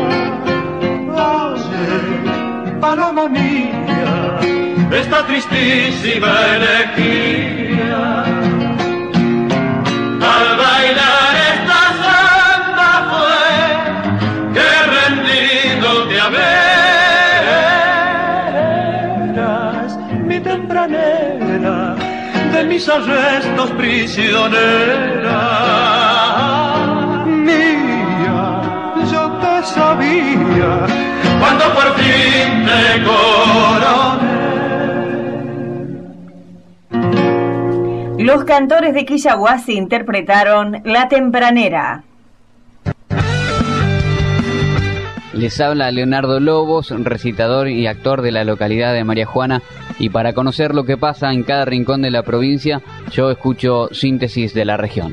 Speaker 8: Oye, paloma mía, esta tristísima elegía. Al bailar esta samba fue que rendido te amé. Tempranera, de mis arrestos prisionera. Mía, yo te sabía cuando por fin te coroné.
Speaker 2: Los cantores de Quillahuasi interpretaron La Tempranera.
Speaker 13: Les habla Leonardo Lobos, recitador y actor de la localidad de María Juana, y para conocer lo que pasa en cada rincón de la provincia, yo escucho Síntesis de la Región.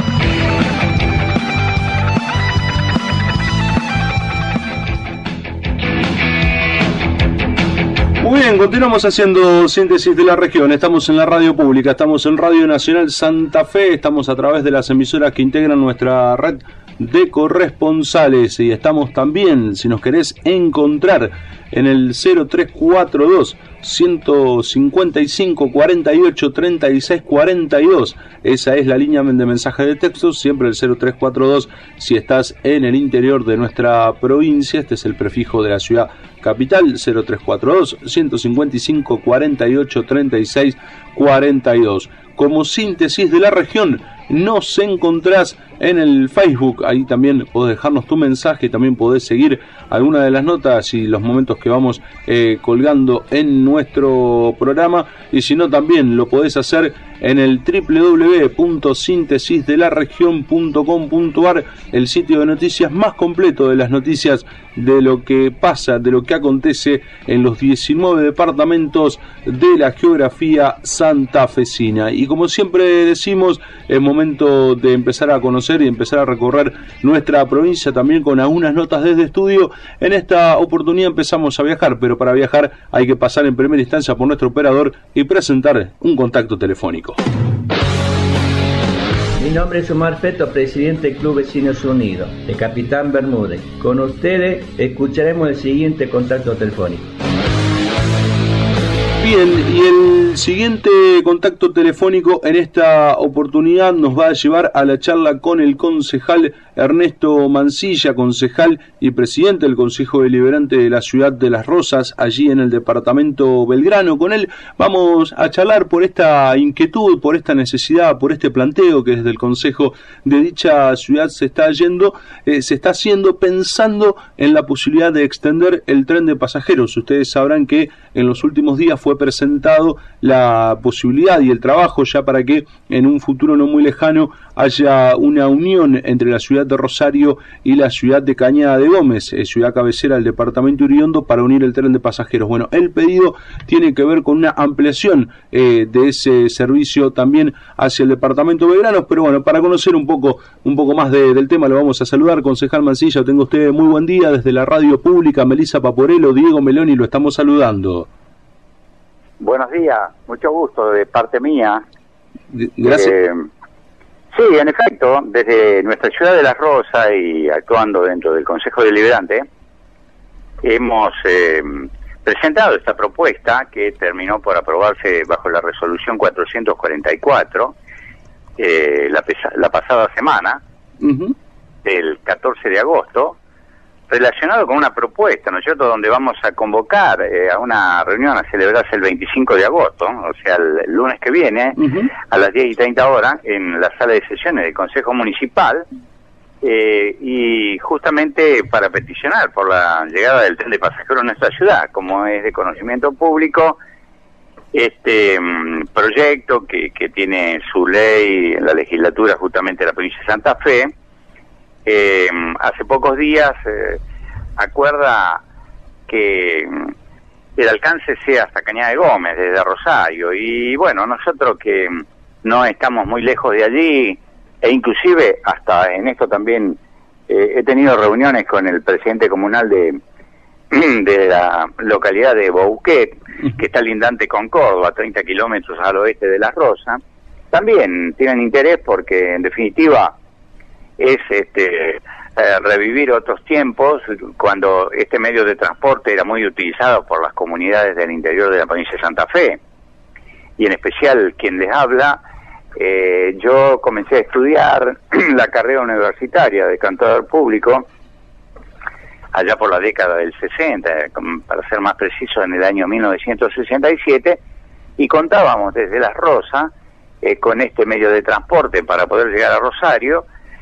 Speaker 6: Muy bien, continuamos haciendo Síntesis de la Región. Estamos en la radio pública, estamos en Radio Nacional Santa Fe, estamos a través de las emisoras que integran nuestra red de corresponsales, y estamos también, si nos querés encontrar, en el cero tres cuatro dos, ciento cincuenta y cinco, cuarenta y ocho, treinta y seis, cuarenta y dos. Esa es la línea de mensaje de texto, siempre el cero tres cuatro dos si estás en el interior de nuestra provincia. Este es el prefijo de la ciudad capital, cero tres cuatro dos, ciento cincuenta y cinco, cuarenta y ocho, treinta y seis, cuarenta y dos. Como Síntesis de la Región nos encontrás en el Facebook, ahí también podés dejarnos tu mensaje, también podés seguir alguna de las notas y los momentos que vamos eh, colgando en nuestro programa, y si no también lo podés hacer en el doble u doble u doble u punto síntesis de la región punto com punto a r, el sitio de noticias más completo de las noticias de lo que pasa, de lo que acontece en los diecinueve departamentos de la geografía santafesina. Y como siempre decimos, es momento de empezar a conocer y empezar a recorrer nuestra provincia también con algunas notas desde estudio. En esta oportunidad empezamos a viajar, pero para viajar hay que pasar en primera instancia por nuestro operador y presentar un contacto telefónico.
Speaker 14: Mi nombre es Omar Feto, presidente del Club Vecinos Unidos, de Capitán Bermúdez. Con ustedes escucharemos el siguiente contacto telefónico.
Speaker 6: Bien, y el siguiente contacto telefónico en esta oportunidad nos va a llevar a la charla con el concejal Ernesto Mancilla, concejal y presidente del Consejo Deliberante de la ciudad de Las Rosas, allí en el departamento Belgrano. Con él vamos a charlar por esta inquietud, por esta necesidad, por este planteo que desde el Consejo de dicha ciudad se está yendo, eh, se está haciendo pensando en la posibilidad de extender el tren de pasajeros. Ustedes sabrán que en los últimos días fue presentado la posibilidad y el trabajo ya para que en un futuro no muy lejano haya una unión entre la ciudad de Rosario y la ciudad de Cañada de Gómez, eh, ciudad cabecera del departamento Iriondo, para unir el tren de pasajeros. Bueno, el pedido tiene que ver con una ampliación eh, de ese servicio también hacia el departamento Belgrano, pero bueno, para conocer un poco un poco más de, del tema lo vamos a saludar. Concejal Mancilla, tenga usted muy buen día desde la radio pública. Melissa Paporello, Diego Meloni, lo estamos saludando.
Speaker 15: Buenos días, mucho gusto de parte mía.
Speaker 6: Gracias.
Speaker 15: Eh, sí, en efecto, desde nuestra ciudad de Las Rosas y actuando dentro del Consejo Deliberante, hemos eh, presentado esta propuesta que terminó por aprobarse bajo la resolución cuatrocientos cuarenta y cuatro eh, la, pesa, la pasada semana, uh-huh. del catorce de agosto, relacionado con una propuesta, ¿no es cierto?, donde vamos a convocar eh, a una reunión a celebrarse el veinticinco de agosto, o sea, el, el lunes que viene, uh-huh. a las diez y treinta horas, en la sala de sesiones del Consejo Municipal, eh, y justamente para peticionar por la llegada del tren de pasajeros en nuestra ciudad, como es de conocimiento público, este um, proyecto que, que tiene su ley en la legislatura justamente de la provincia de Santa Fe. Eh, hace pocos días eh, acuerda que el alcance sea hasta Cañada de Gómez, desde Rosario, y bueno, nosotros que no estamos muy lejos de allí, e inclusive hasta en esto también eh, he tenido reuniones con el presidente comunal de, de la localidad de Bouquet, que está lindante con Córdoba, treinta kilómetros al oeste de Las Rosas, también tienen interés porque en definitiva es este eh, revivir otros tiempos cuando este medio de transporte era muy utilizado por las comunidades del interior de la provincia de Santa Fe, y en especial quien les habla, eh, yo comencé a estudiar la carrera universitaria de contador público allá por la década del sesenta, para ser más preciso en el año mil novecientos sesenta y siete, y contábamos desde Las Rosas eh, con este medio de transporte para poder llegar a Rosario.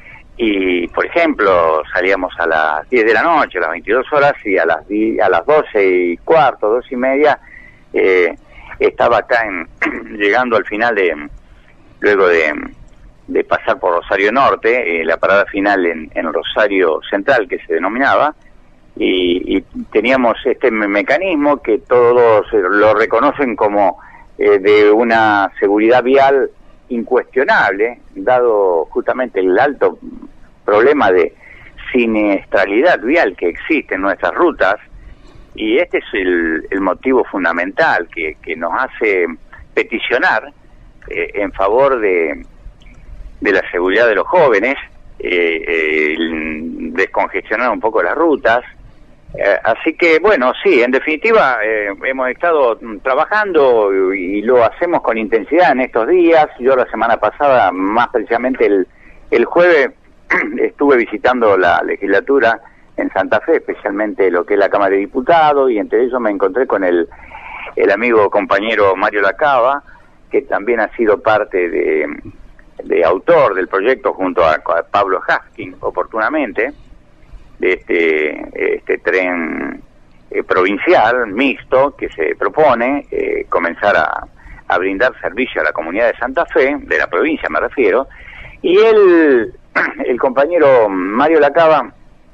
Speaker 15: Y, por ejemplo, salíamos a las diez de la noche, a las veintidós horas, y a las die, a las doce y cuarto, doce y media, eh, estaba acá en, llegando al final de, luego de, de pasar por Rosario Norte, eh, la parada final en, en Rosario Central, que se denominaba, y, y teníamos este me mecanismo que todos lo reconocen como eh, de una seguridad vial incuestionable, dado justamente el alto problema de siniestralidad vial que existe en nuestras rutas, y este es el, el motivo fundamental que, que nos hace peticionar eh, en favor de, de la seguridad de los jóvenes, eh, eh, descongestionar un poco las rutas. Eh, así que, bueno, sí, en definitiva, eh, hemos estado trabajando y, y lo hacemos con intensidad en estos días. Yo la semana pasada, más precisamente el, el jueves, estuve visitando la legislatura en Santa Fe, especialmente lo que es la Cámara de Diputados, y entre ellos me encontré con el, el amigo compañero Mario Lacaba, que también ha sido parte de, de autor del proyecto junto a, a Pablo Haskin, oportunamente, de este, este tren eh, provincial mixto que se propone eh, comenzar a, a brindar servicio a la comunidad de Santa Fe, de la provincia me refiero, y él, el compañero Mario Lacaba,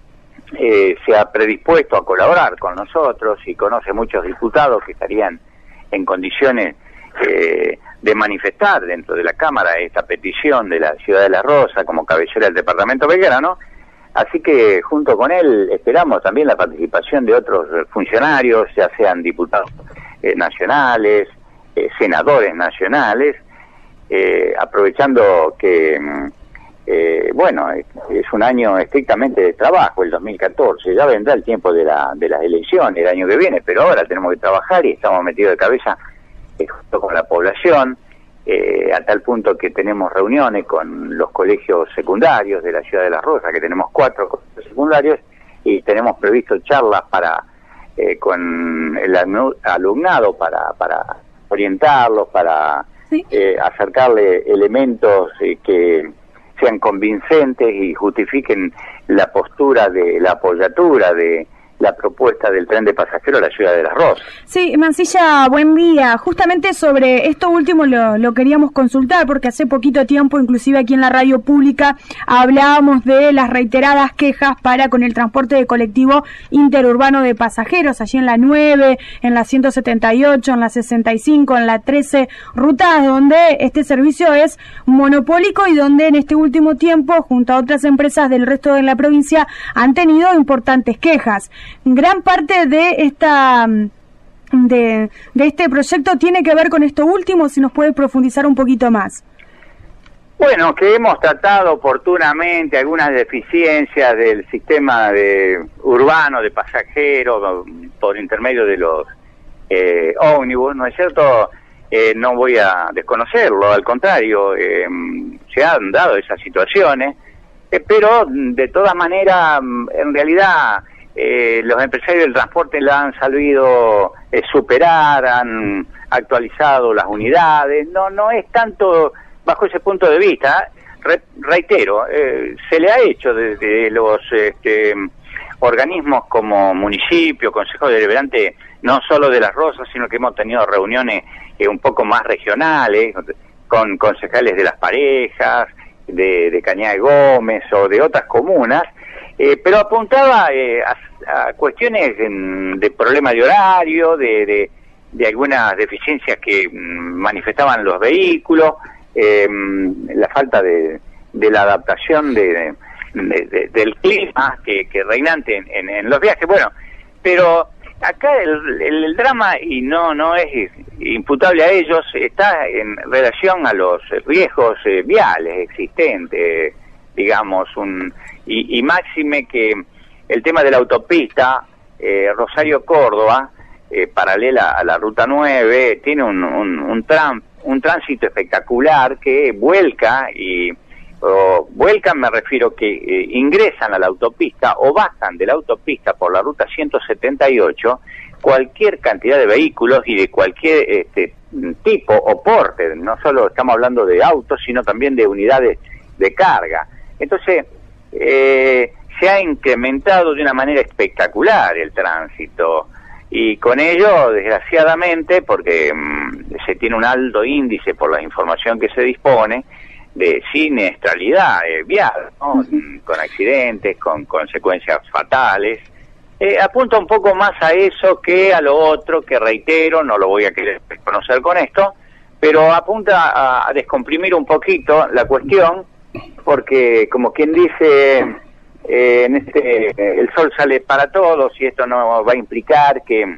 Speaker 15: eh, se ha predispuesto a colaborar con nosotros y conoce muchos diputados que estarían en condiciones eh, de manifestar dentro de la Cámara esta petición de la ciudad de La Rosa como cabecera del departamento Belgrano. Así que junto con él esperamos también la participación de otros funcionarios, ya sean diputados eh, nacionales, eh, senadores nacionales, eh, aprovechando que, eh, bueno, es, es un año estrictamente de trabajo, el dos mil catorce, ya vendrá el tiempo de, la, de las elecciones el año que viene, pero ahora tenemos que trabajar y estamos metidos de cabeza eh, junto con la población eh, a tal punto que tenemos reuniones con los colegios secundarios de la ciudad de Las Rosas, que tenemos cuatro colegios secundarios, y tenemos previsto charlas para eh, con el alumnado para, para orientarlos, para sí. eh, acercarle elementos eh, que sean convincentes y justifiquen la postura de la apoyatura de la propuesta del tren de pasajeros a la ciudad de Las Rosas.
Speaker 7: Sí, Mancilla, buen día. Justamente sobre esto último lo, lo queríamos consultar, porque hace poquito tiempo, inclusive aquí en la radio pública, hablábamos de las reiteradas quejas para con el transporte de colectivo interurbano de pasajeros, allí en la nueve, en la ciento setenta y ocho, en la sesenta y cinco, en la trece, rutas donde este servicio es monopólico y donde en este último tiempo, junto a otras empresas del resto de la provincia, han tenido importantes quejas. Gran parte de esta de, de este proyecto tiene que ver con esto último, si nos puede profundizar un poquito más.
Speaker 15: Bueno, que hemos tratado oportunamente algunas deficiencias del sistema de urbano de pasajeros por intermedio de los eh, ómnibus, ¿no es cierto? Eh, no voy a desconocerlo, al contrario, eh, se han dado esas situaciones, eh, pero de todas maneras, en realidad... Eh, los empresarios del transporte la han sabido eh, superar, han actualizado las unidades, no no es tanto bajo ese punto de vista, Re, reitero, eh, se le ha hecho desde los este, organismos como municipio, Consejo Deliberante, no solo de Las Rosas, sino que hemos tenido reuniones eh, un poco más regionales, con concejales de Las Parejas, de, de Cañada de Gómez o de otras comunas, Eh, pero apuntaba eh, a, a cuestiones en, de problema de horario, de, de, de algunas deficiencias que mm, manifestaban los vehículos, eh, la falta de, de la adaptación de, de, de, del clima que, que reinante en, en, en los viajes. Bueno, pero acá el, el, el drama, y no no es imputable a ellos, está en relación a los riesgos eh, viales existentes, digamos, un y, y máxime que el tema de la autopista eh, Rosario-Córdoba, eh, paralela a la Ruta nueve, tiene un, un, un, tram, un tránsito espectacular que vuelca, y o, vuelcan me refiero que eh, ingresan a la autopista o bajan de la autopista por la Ruta ciento setenta y ocho cualquier cantidad de vehículos y de cualquier este, tipo o porte, no solo estamos hablando de autos, sino también de unidades de carga. Entonces, eh, se ha incrementado de una manera espectacular el tránsito, y con ello, desgraciadamente, porque mmm, se tiene un alto índice por la información que se dispone de siniestralidad eh, vial, ¿no? Uh-huh. Con accidentes, con consecuencias fatales, eh, apunta un poco más a eso que a lo otro, que reitero, no lo voy a querer reconocer con esto, pero apunta a, a descomprimir un poquito la cuestión, porque como quien dice, eh, en este el sol sale para todos, y esto no va a implicar que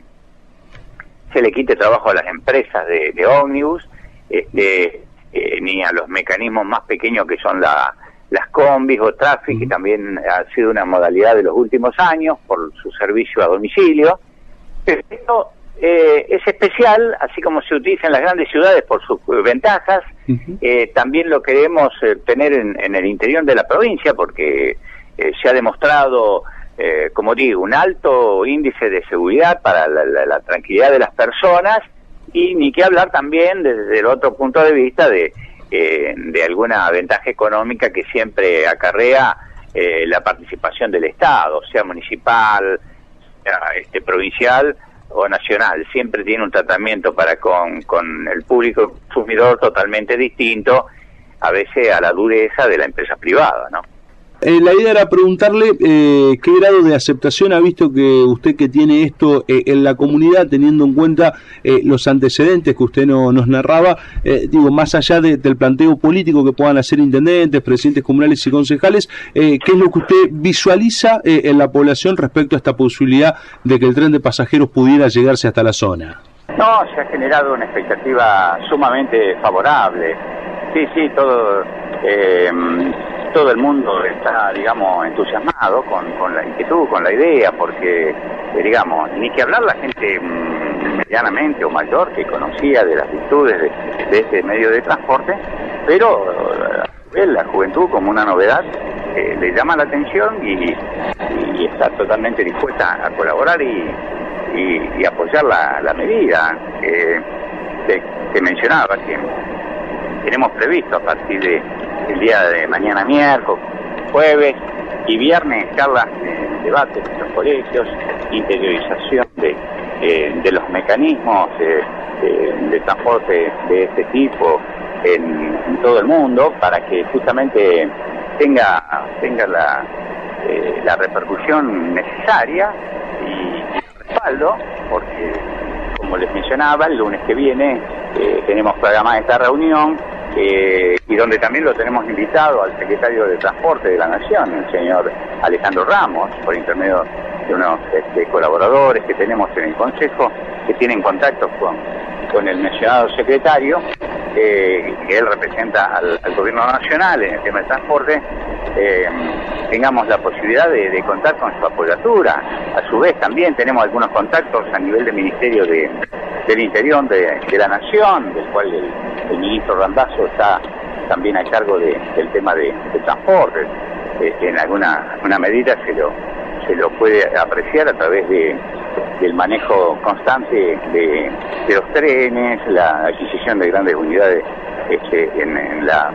Speaker 15: se le quite trabajo a las empresas de, de ómnibus, este, eh, ni a los mecanismos más pequeños que son la, las combis o tráfico, que también ha sido una modalidad de los últimos años por su servicio a domicilio. Pero esto Eh, es especial, así como se utiliza en las grandes ciudades por sus eh, ventajas. Uh-huh. eh, también lo queremos eh, tener en, en el interior de la provincia, porque eh, se ha demostrado, eh, como digo, un alto índice de seguridad para la, la, la tranquilidad de las personas, y ni que hablar también desde el otro punto de vista de, eh, de alguna ventaja económica que siempre acarrea eh, la participación del Estado, sea municipal, sea este, provincial o nacional. Siempre tiene un tratamiento para con, con el público consumidor totalmente distinto, a veces a la dureza de la empresa privada, ¿no?
Speaker 6: Eh, la idea era preguntarle eh, qué grado de aceptación ha visto que usted que tiene esto eh, en la comunidad, teniendo en cuenta eh, los antecedentes que usted no, nos narraba, eh, digo, más allá de, del planteo político que puedan hacer intendentes, presidentes comunales y concejales, eh, ¿qué es lo que usted visualiza eh, en la población respecto a esta posibilidad de que el tren de pasajeros pudiera llegarse hasta la zona?
Speaker 15: No, se ha generado una expectativa sumamente favorable. Sí, sí, todo... Eh, todo el mundo está, digamos, entusiasmado con, con la inquietud, con la idea, porque, eh, digamos, ni que hablar la gente mmm, medianamente o mayor que conocía de las virtudes de, de este medio de transporte, pero eh, la juventud como una novedad eh, le llama la atención y, y está totalmente dispuesta a colaborar y, y, y apoyar la, la medida eh, que, que mencionaba, que tenemos previsto a partir de el día de mañana miércoles, jueves y viernes, charlas de debate en los colegios, interiorización de, eh, de los mecanismos eh, de, de transporte de este tipo en, en todo el mundo, para que justamente tenga tenga la, eh, la repercusión necesaria y, y respaldo, porque como les mencionaba, el lunes que viene eh, tenemos programada esta reunión eh, y donde también lo tenemos invitado al secretario de Transporte de la Nación, el señor Alejandro Ramos, por intermedio de unos este, colaboradores que tenemos en el Consejo, que tienen contactos con, con el mencionado secretario, eh, que él representa al, al Gobierno Nacional en el tema de transporte, eh, tengamos la posibilidad de, de contar con su apoyatura. A su vez también tenemos algunos contactos a nivel del Ministerio de, del Interior de, de la Nación, del cual el, el ministro Randazzo está también a cargo de, del tema de, de transporte. Eh, en alguna, alguna medida se lo, se lo puede apreciar a través de del manejo constante de, de los trenes, la adquisición de grandes unidades este, en, en la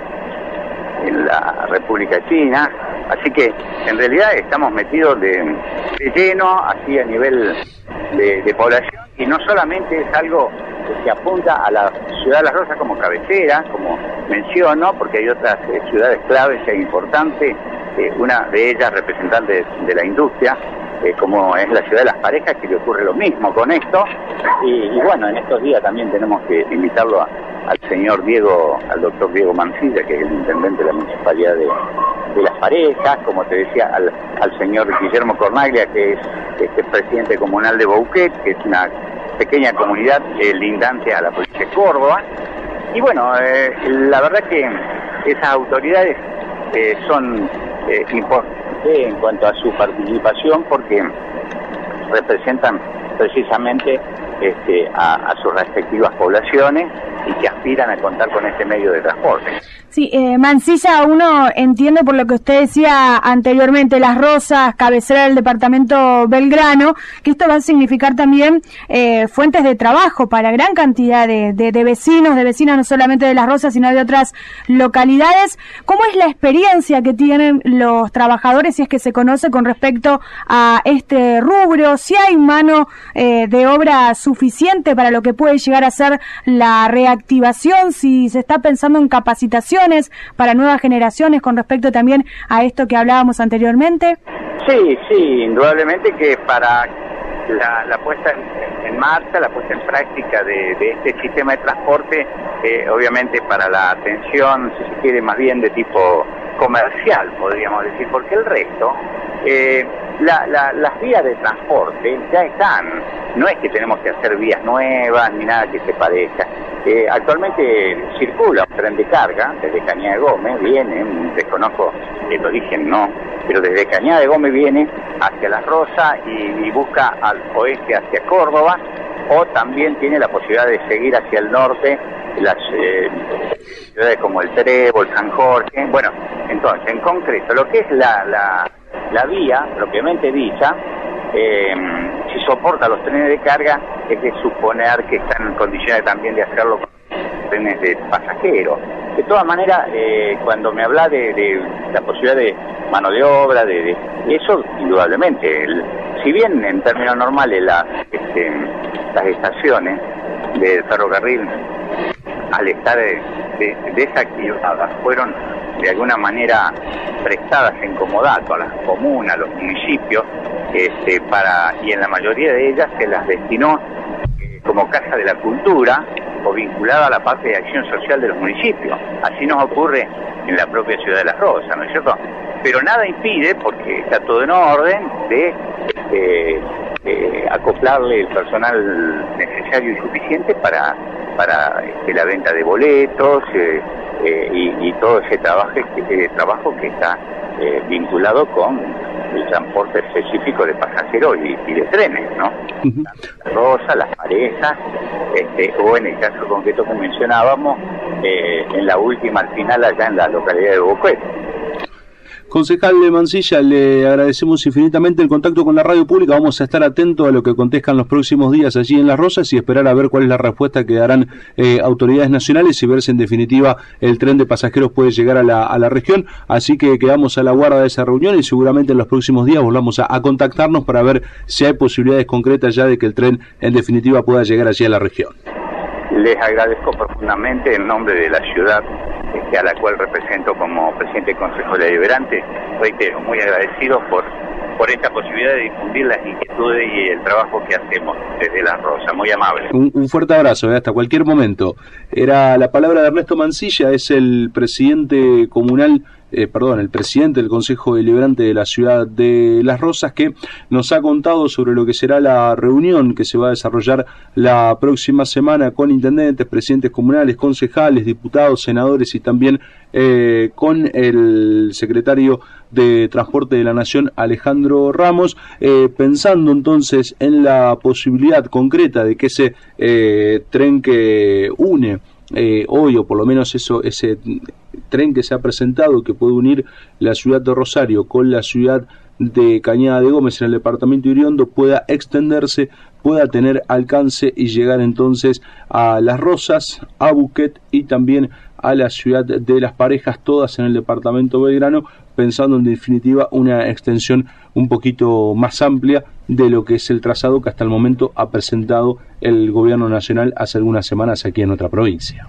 Speaker 15: en la República China. Así que en realidad estamos metidos de, de lleno así a nivel de, de población, y no solamente es algo que se apunta a la ciudad de Las Rosas como cabecera, como menciono, porque hay otras eh, ciudades claves e importantes, eh, una de ellas representante de, de la industria, Eh, como es la ciudad de Las Parejas, que le ocurre lo mismo con esto, y, y bueno, en estos días también tenemos que invitarlo a, al señor Diego, al doctor Diego Mancilla, que es el intendente de la Municipalidad de, de Las Parejas, como te decía, al, al señor Guillermo Cornaglia, que es este, presidente comunal de Bouquet, que es una pequeña comunidad eh, lindante a la provincia de Córdoba, y bueno, eh, la verdad que esas autoridades eh, son eh, importantes en cuanto a su participación, porque representan precisamente este, a, a sus respectivas poblaciones y que aspiran a contar con este medio de transporte.
Speaker 7: Sí, eh, Mancilla, uno entiende por lo que usted decía anteriormente, Las Rosas, cabecera del departamento Belgrano, que esto va a significar también eh, fuentes de trabajo para gran cantidad de, de, de vecinos, de vecinas no solamente de Las Rosas, sino de otras localidades. ¿Cómo es la experiencia que tienen los trabajadores, si es que se conoce, con respecto a este rubro? Si hay mano eh, de obra suficiente para lo que puede llegar a ser la reactivación, si se está pensando en capacitación para nuevas generaciones con respecto también a esto que hablábamos anteriormente.
Speaker 15: Sí, sí, indudablemente que para la, la puesta en, en marcha, la puesta en práctica de, de este sistema de transporte, eh, obviamente para la atención, si se quiere, más bien de tipo comercial, podríamos decir, porque el resto, eh, la, la, las vías de transporte ya están, no es que tenemos que hacer vías nuevas ni nada que se parezca. Eh, actualmente circula un tren de carga desde Cañada de Gómez, viene, desconozco el origen, no, pero desde Cañada de Gómez viene hacia Las Rosas y, y busca al oeste hacia Córdoba, o también tiene la posibilidad de seguir hacia el norte, las eh, ciudades como el Trébol, San Jorge. Bueno, entonces, en concreto, lo que es la, la, la vía propiamente dicha, eh, si soporta los trenes de carga, es de suponer que están en condiciones también de hacerlo con trenes de pasajeros. De todas maneras, eh, cuando me habla de, de la posibilidad de mano de obra, de, de eso, indudablemente, el, si bien en términos normales las, este, las estaciones del ferrocarril, al estar de, de, desactivadas, fueron de alguna manera prestadas en comodato a las comunas, a los municipios, este, para, y en la mayoría de ellas se las destinó eh, como Casa de la Cultura o vinculada a la parte de acción social de los municipios. Así nos ocurre en la propia ciudad de Las Rosas, ¿no es cierto? Pero nada impide, porque está todo en orden, de eh, eh, acoplarle el personal necesario y suficiente para para este, la venta de boletos eh, eh, y, y todo ese trabajo, ese trabajo que está eh, vinculado con el transporte específico de pasajeros y, y de trenes, ¿no? Uh-huh. Rosa, las parejas, este, o en el caso concreto que mencionábamos, eh, en la última, al final, allá en la localidad de Boquete.
Speaker 6: Concejal de Mansilla, le agradecemos infinitamente el contacto con la radio pública. Vamos a estar atentos a lo que acontezcan los próximos días allí en Las Rosas y esperar a ver cuál es la respuesta que darán eh, autoridades nacionales y ver si en definitiva el tren de pasajeros puede llegar a la, a la región. Así que quedamos a la guarda de esa reunión y seguramente en los próximos días volvamos a, a contactarnos para ver si hay posibilidades concretas ya de que el tren en definitiva pueda llegar allí a la región.
Speaker 15: Les agradezco profundamente en nombre de la ciudad este, a la cual represento como presidente del Consejo Deliberante. Reitero, muy agradecido por, por esta posibilidad de difundir las inquietudes y el trabajo que hacemos desde Las Rosas. Muy amable.
Speaker 6: Un, un fuerte abrazo, eh, hasta cualquier momento. Era la palabra de Ernesto Mansilla, es el presidente comunal Eh, perdón, el presidente del Consejo Deliberante de la ciudad de Las Rosas, que nos ha contado sobre lo que será la reunión que se va a desarrollar la próxima semana con intendentes, presidentes comunales, concejales, diputados, senadores y también eh, con el secretario de Transporte de la Nación, Alejandro Ramos, eh, pensando entonces en la posibilidad concreta de que ese eh, tren que une Eh, hoy, o por lo menos eso, ese tren que se ha presentado, que puede unir la ciudad de Rosario con la ciudad de Cañada de Gómez en el departamento de Iriondo, pueda extenderse, pueda tener alcance y llegar entonces a Las Rosas, a Buquet y también a la ciudad de Las Parejas, todas en el departamento Belgrano, pensando en definitiva una extensión un poquito más amplia de lo que es el trazado que hasta el momento ha presentado el gobierno nacional hace algunas semanas aquí en nuestra provincia.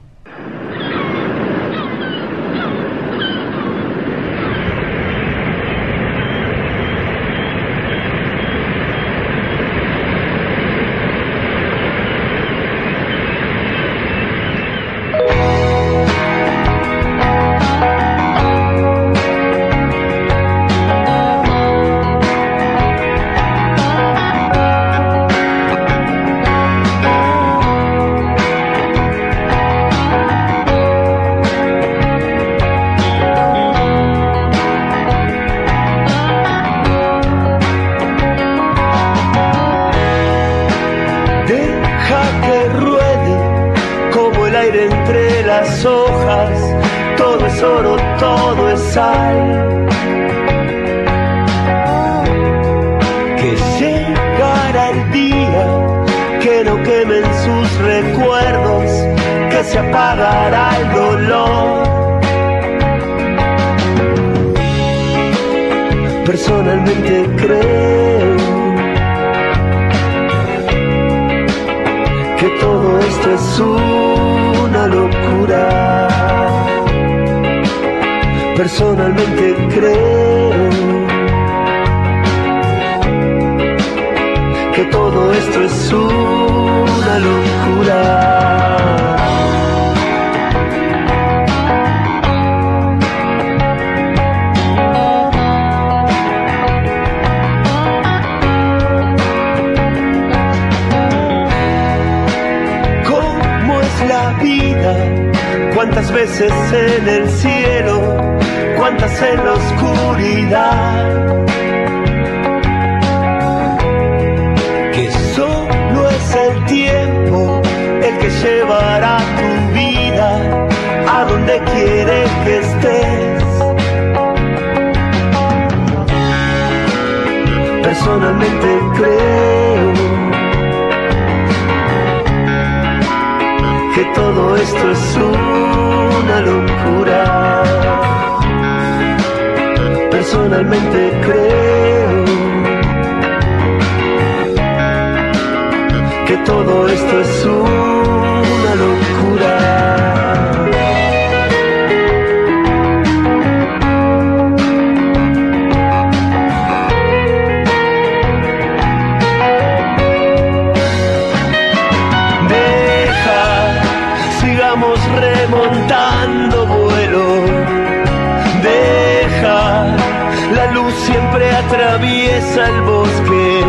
Speaker 16: Personalmente creo que todo esto es una locura. Personalmente creo que todo esto es una locura. Cuántas veces en el cielo, cuántas en la oscuridad, que solo es el tiempo el que llevará tu vida a donde quiere que estés. Personalmente creo que todo esto es una locura. Personalmente creo que todo esto es una locura. Remontando vuelo, deja, la luz siempre atraviesa el bosque,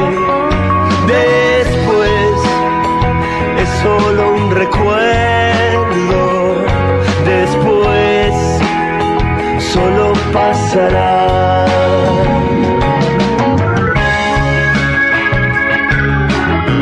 Speaker 16: después es solo un recuerdo, después solo pasará.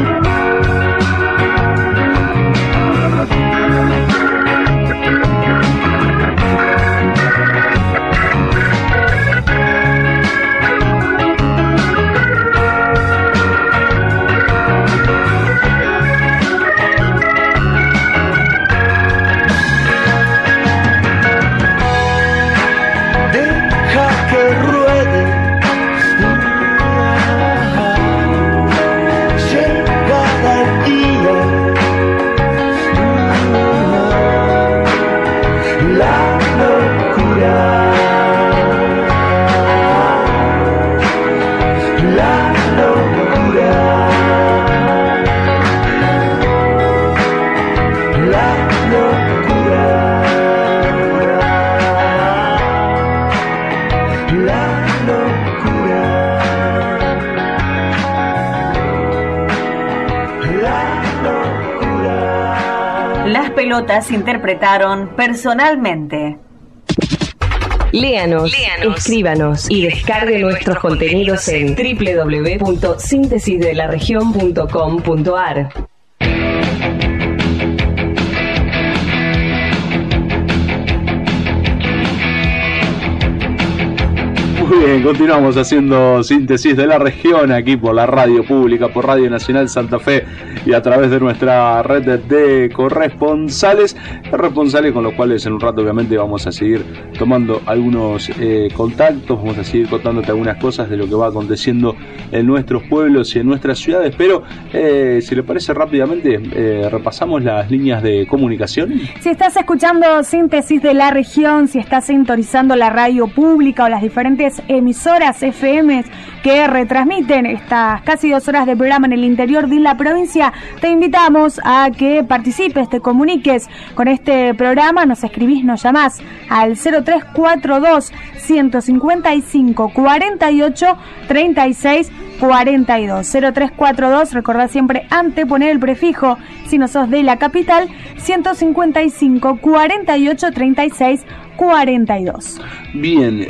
Speaker 2: Notas interpretaron Personalmente.
Speaker 9: Léanos, Léanos, escríbanos y descargue nuestros contenidos en doble u doble u doble u punto síntesis de la región punto com punto a r.
Speaker 6: Muy bien, continuamos haciendo Síntesis de la Región aquí por la radio pública, por Radio Nacional Santa Fe y a través de nuestra red de corresponsales, corresponsales con los cuales en un rato obviamente vamos a seguir tomando algunos eh, contactos, vamos a seguir contándote algunas cosas de lo que va aconteciendo en nuestros pueblos y en nuestras ciudades, pero eh, si le parece rápidamente eh, repasamos las líneas de comunicación.
Speaker 7: Si estás escuchando Síntesis de la Región, si estás sintonizando la radio pública o las diferentes emisoras F M que retransmiten estas casi dos horas de programa en el interior de la provincia, te invitamos a que participes, te comuniques con este programa, nos escribís, nos llamás al cero tres cuatro dos, uno cinco cinco, cuatro ocho, tres seis cuatro dos, cero tres cuatro dos, recordá siempre anteponer el prefijo si no sos de la capital, uno cinco cinco, cuatro ocho, tres seis cuarenta y dos.
Speaker 6: Bien,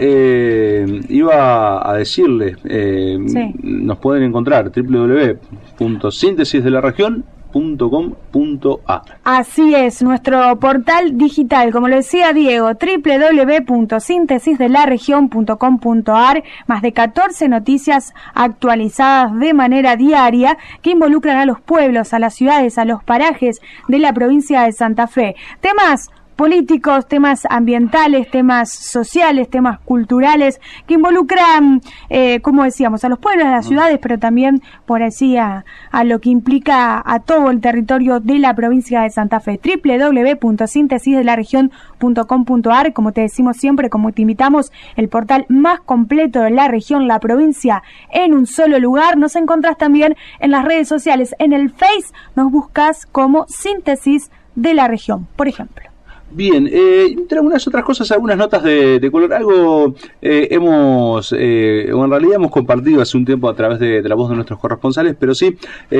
Speaker 6: eh, iba a decirles, eh, sí. Nos pueden encontrar doble u doble u doble u punto síntesis de la región punto com punto a r.
Speaker 7: Así es, nuestro portal digital, como lo decía Diego, doble u doble u doble u punto síntesis de la región punto com punto a r, más de catorce noticias actualizadas de manera diaria que involucran a los pueblos, a las ciudades, a los parajes de la provincia de Santa Fe. Temas políticos, temas ambientales, temas sociales, temas culturales que involucran, eh, como decíamos, a los pueblos, a las ciudades, pero también por así a, a lo que implica a todo el territorio de la provincia de Santa Fe. doble u doble u doble u punto síntesis de la región punto com punto a r, como te decimos siempre, como te invitamos, el portal más completo de la región, la provincia, en un solo lugar. Nos encontrás también en las redes sociales, en el Face nos buscas como Síntesis de la Región, por ejemplo.
Speaker 6: Bien, eh, entre algunas otras cosas, algunas notas de, de color, algo eh, hemos, eh, o en realidad hemos compartido hace un tiempo a través de, de la voz de nuestros corresponsales, pero sí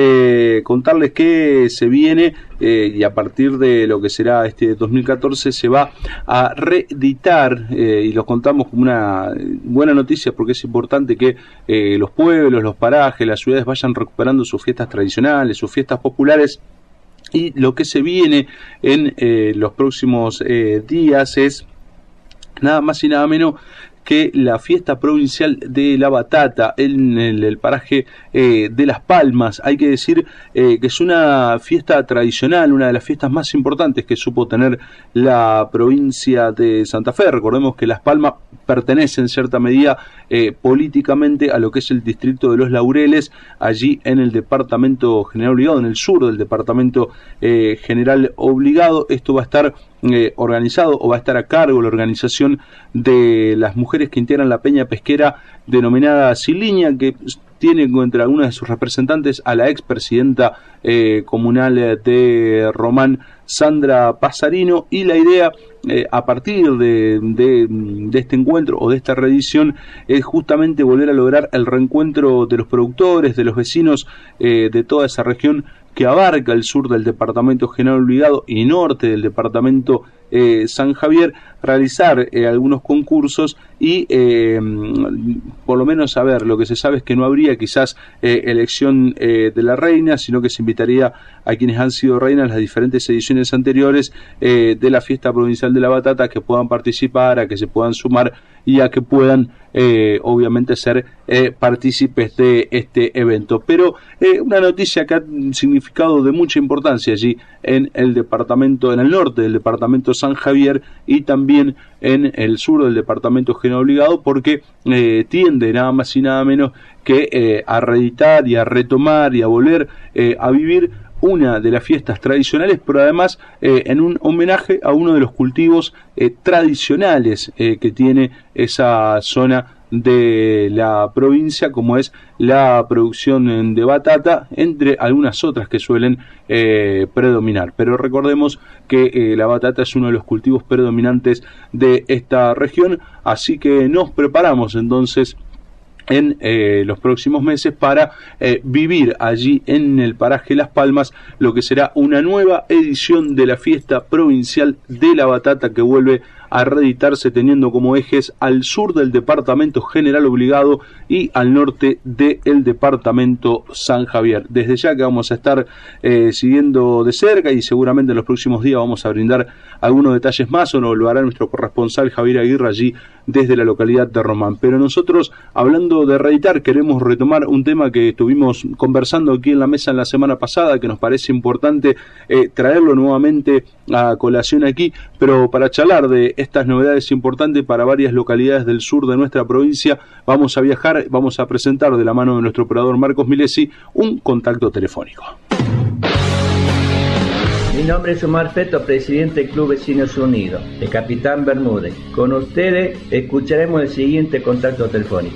Speaker 6: eh, contarles que se viene eh, y a partir de lo que será este dos mil catorce se va a reeditar, eh, y los contamos como una buena noticia porque es importante que eh, los pueblos, los parajes, las ciudades vayan recuperando sus fiestas tradicionales, sus fiestas populares. Y lo que se viene en eh, los próximos eh, días es nada más y nada menos que la fiesta provincial de la batata en el, el paraje eh, de Las Palmas. Hay que decir eh, que es una fiesta tradicional, una de las fiestas más importantes que supo tener la provincia de Santa Fe. Recordemos que Las Palmas pertenece en cierta medida eh, políticamente a lo que es el distrito de Los Laureles, allí en el departamento General Obligado, en el sur del departamento eh, General Obligado. Esto va a estar eh, organizado o va a estar a cargo la organización de las mujeres que integran la peña pesquera denominada Siliña, que tiene entre algunos de sus representantes a la expresidenta eh, comunal de Román, Sandra Pasarino, y la idea eh, a partir de, de, de este encuentro o de esta reedición es justamente volver a lograr el reencuentro de los productores, de los vecinos eh, de toda esa región que abarca el sur del departamento General Obligado y norte del departamento eh, San Javier, realizar eh, algunos concursos y eh, por lo menos saber, lo que se sabe es que no habría quizás eh, elección eh, de la reina, sino que se invitaría a quienes han sido reinas en las diferentes ediciones anteriores eh, de la fiesta provincial de la batata, que puedan participar, a que se puedan sumar y a que puedan eh, obviamente ser eh, partícipes de este evento. Pero eh, una noticia que ha significado de mucha importancia allí en el departamento, en el norte del departamento San Javier y también en el sur del departamento General Obligado, porque eh, tiende nada más y nada menos que eh, a reeditar y a retomar y a volver eh, a vivir una de las fiestas tradicionales, pero además eh, en un homenaje a uno de los cultivos eh, tradicionales eh, que tiene esa zona de la provincia, como es la producción de batata, entre algunas otras que suelen eh, predominar. Pero recordemos que eh, la batata es uno de los cultivos predominantes de esta región, así que nos preparamos entonces en eh, los próximos meses para eh, vivir allí en el paraje Las Palmas lo que será una nueva edición de la fiesta provincial de la batata, que vuelve a reeditarse teniendo como ejes al sur del departamento General Obligado y al norte del departamento San Javier. Desde ya que vamos a estar eh, siguiendo de cerca, y seguramente en los próximos días vamos a brindar algunos detalles más, o nos lo hará nuestro corresponsal Javier Aguirre allí desde la localidad de Román. Pero nosotros, hablando de reeditar, queremos retomar un tema que estuvimos conversando aquí en la mesa en la semana pasada, que nos parece importante eh, traerlo nuevamente a colación aquí, pero para charlar de estas novedades importantes para varias localidades del sur de nuestra provincia, vamos a viajar, vamos a presentar de la mano de nuestro operador Marcos Milesi un contacto telefónico.
Speaker 14: Mi nombre es Omar Feto, presidente del Club Vecinos Unidos, de Capitán Bermúdez. Con ustedes escucharemos el siguiente contacto telefónico.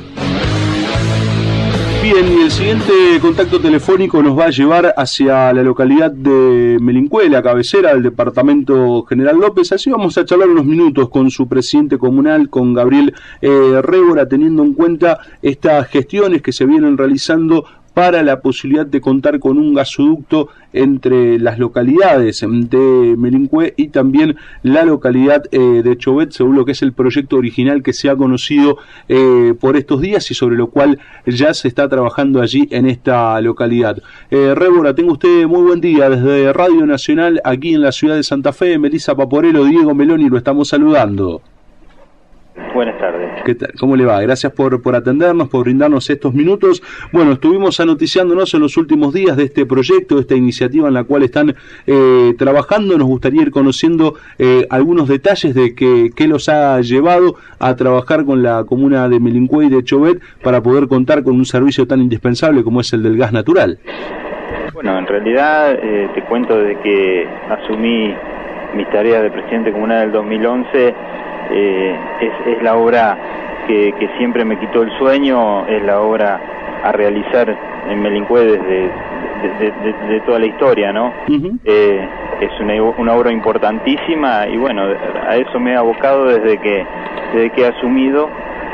Speaker 6: Bien, y el siguiente contacto telefónico nos va a llevar hacia la localidad de Melincue, la cabecera del departamento General López. Así vamos a charlar unos minutos con su presidente comunal, con Gabriel eh, Rébora, teniendo en cuenta estas gestiones que se vienen realizando para la posibilidad de contar con un gasoducto entre las localidades de Melincue y también la localidad eh, de Chauvet, según lo que es el proyecto original que se ha conocido eh, por estos días y sobre lo cual ya se está trabajando allí en esta localidad. Eh, Rébora, tenga usted muy buen día desde Radio Nacional aquí en la ciudad de Santa Fe. Melissa Paporelo, Diego Meloni, lo estamos saludando.
Speaker 17: Buenas tardes.
Speaker 6: ¿Qué tal? ¿Cómo le va? Gracias por, por atendernos, por brindarnos estos minutos. Bueno, estuvimos anoticiándonos en los últimos días de este proyecto, de esta iniciativa en la cual están eh, trabajando. Nos gustaría ir conociendo eh, algunos detalles de que, qué los ha llevado a trabajar con la comuna de Melincue y de Chauvet para poder contar con un servicio tan indispensable como es el del gas natural.
Speaker 17: Bueno, en realidad eh, te cuento de que asumí mis tareas de presidente comunal del dos mil once. Eh, es, es la obra que, que siempre me quitó el sueño, es la obra a realizar en Melincue desde de, de, de, de toda la historia, ¿no? Uh-huh. eh, es una, una obra importantísima y bueno, a eso me he abocado desde que, desde que he asumido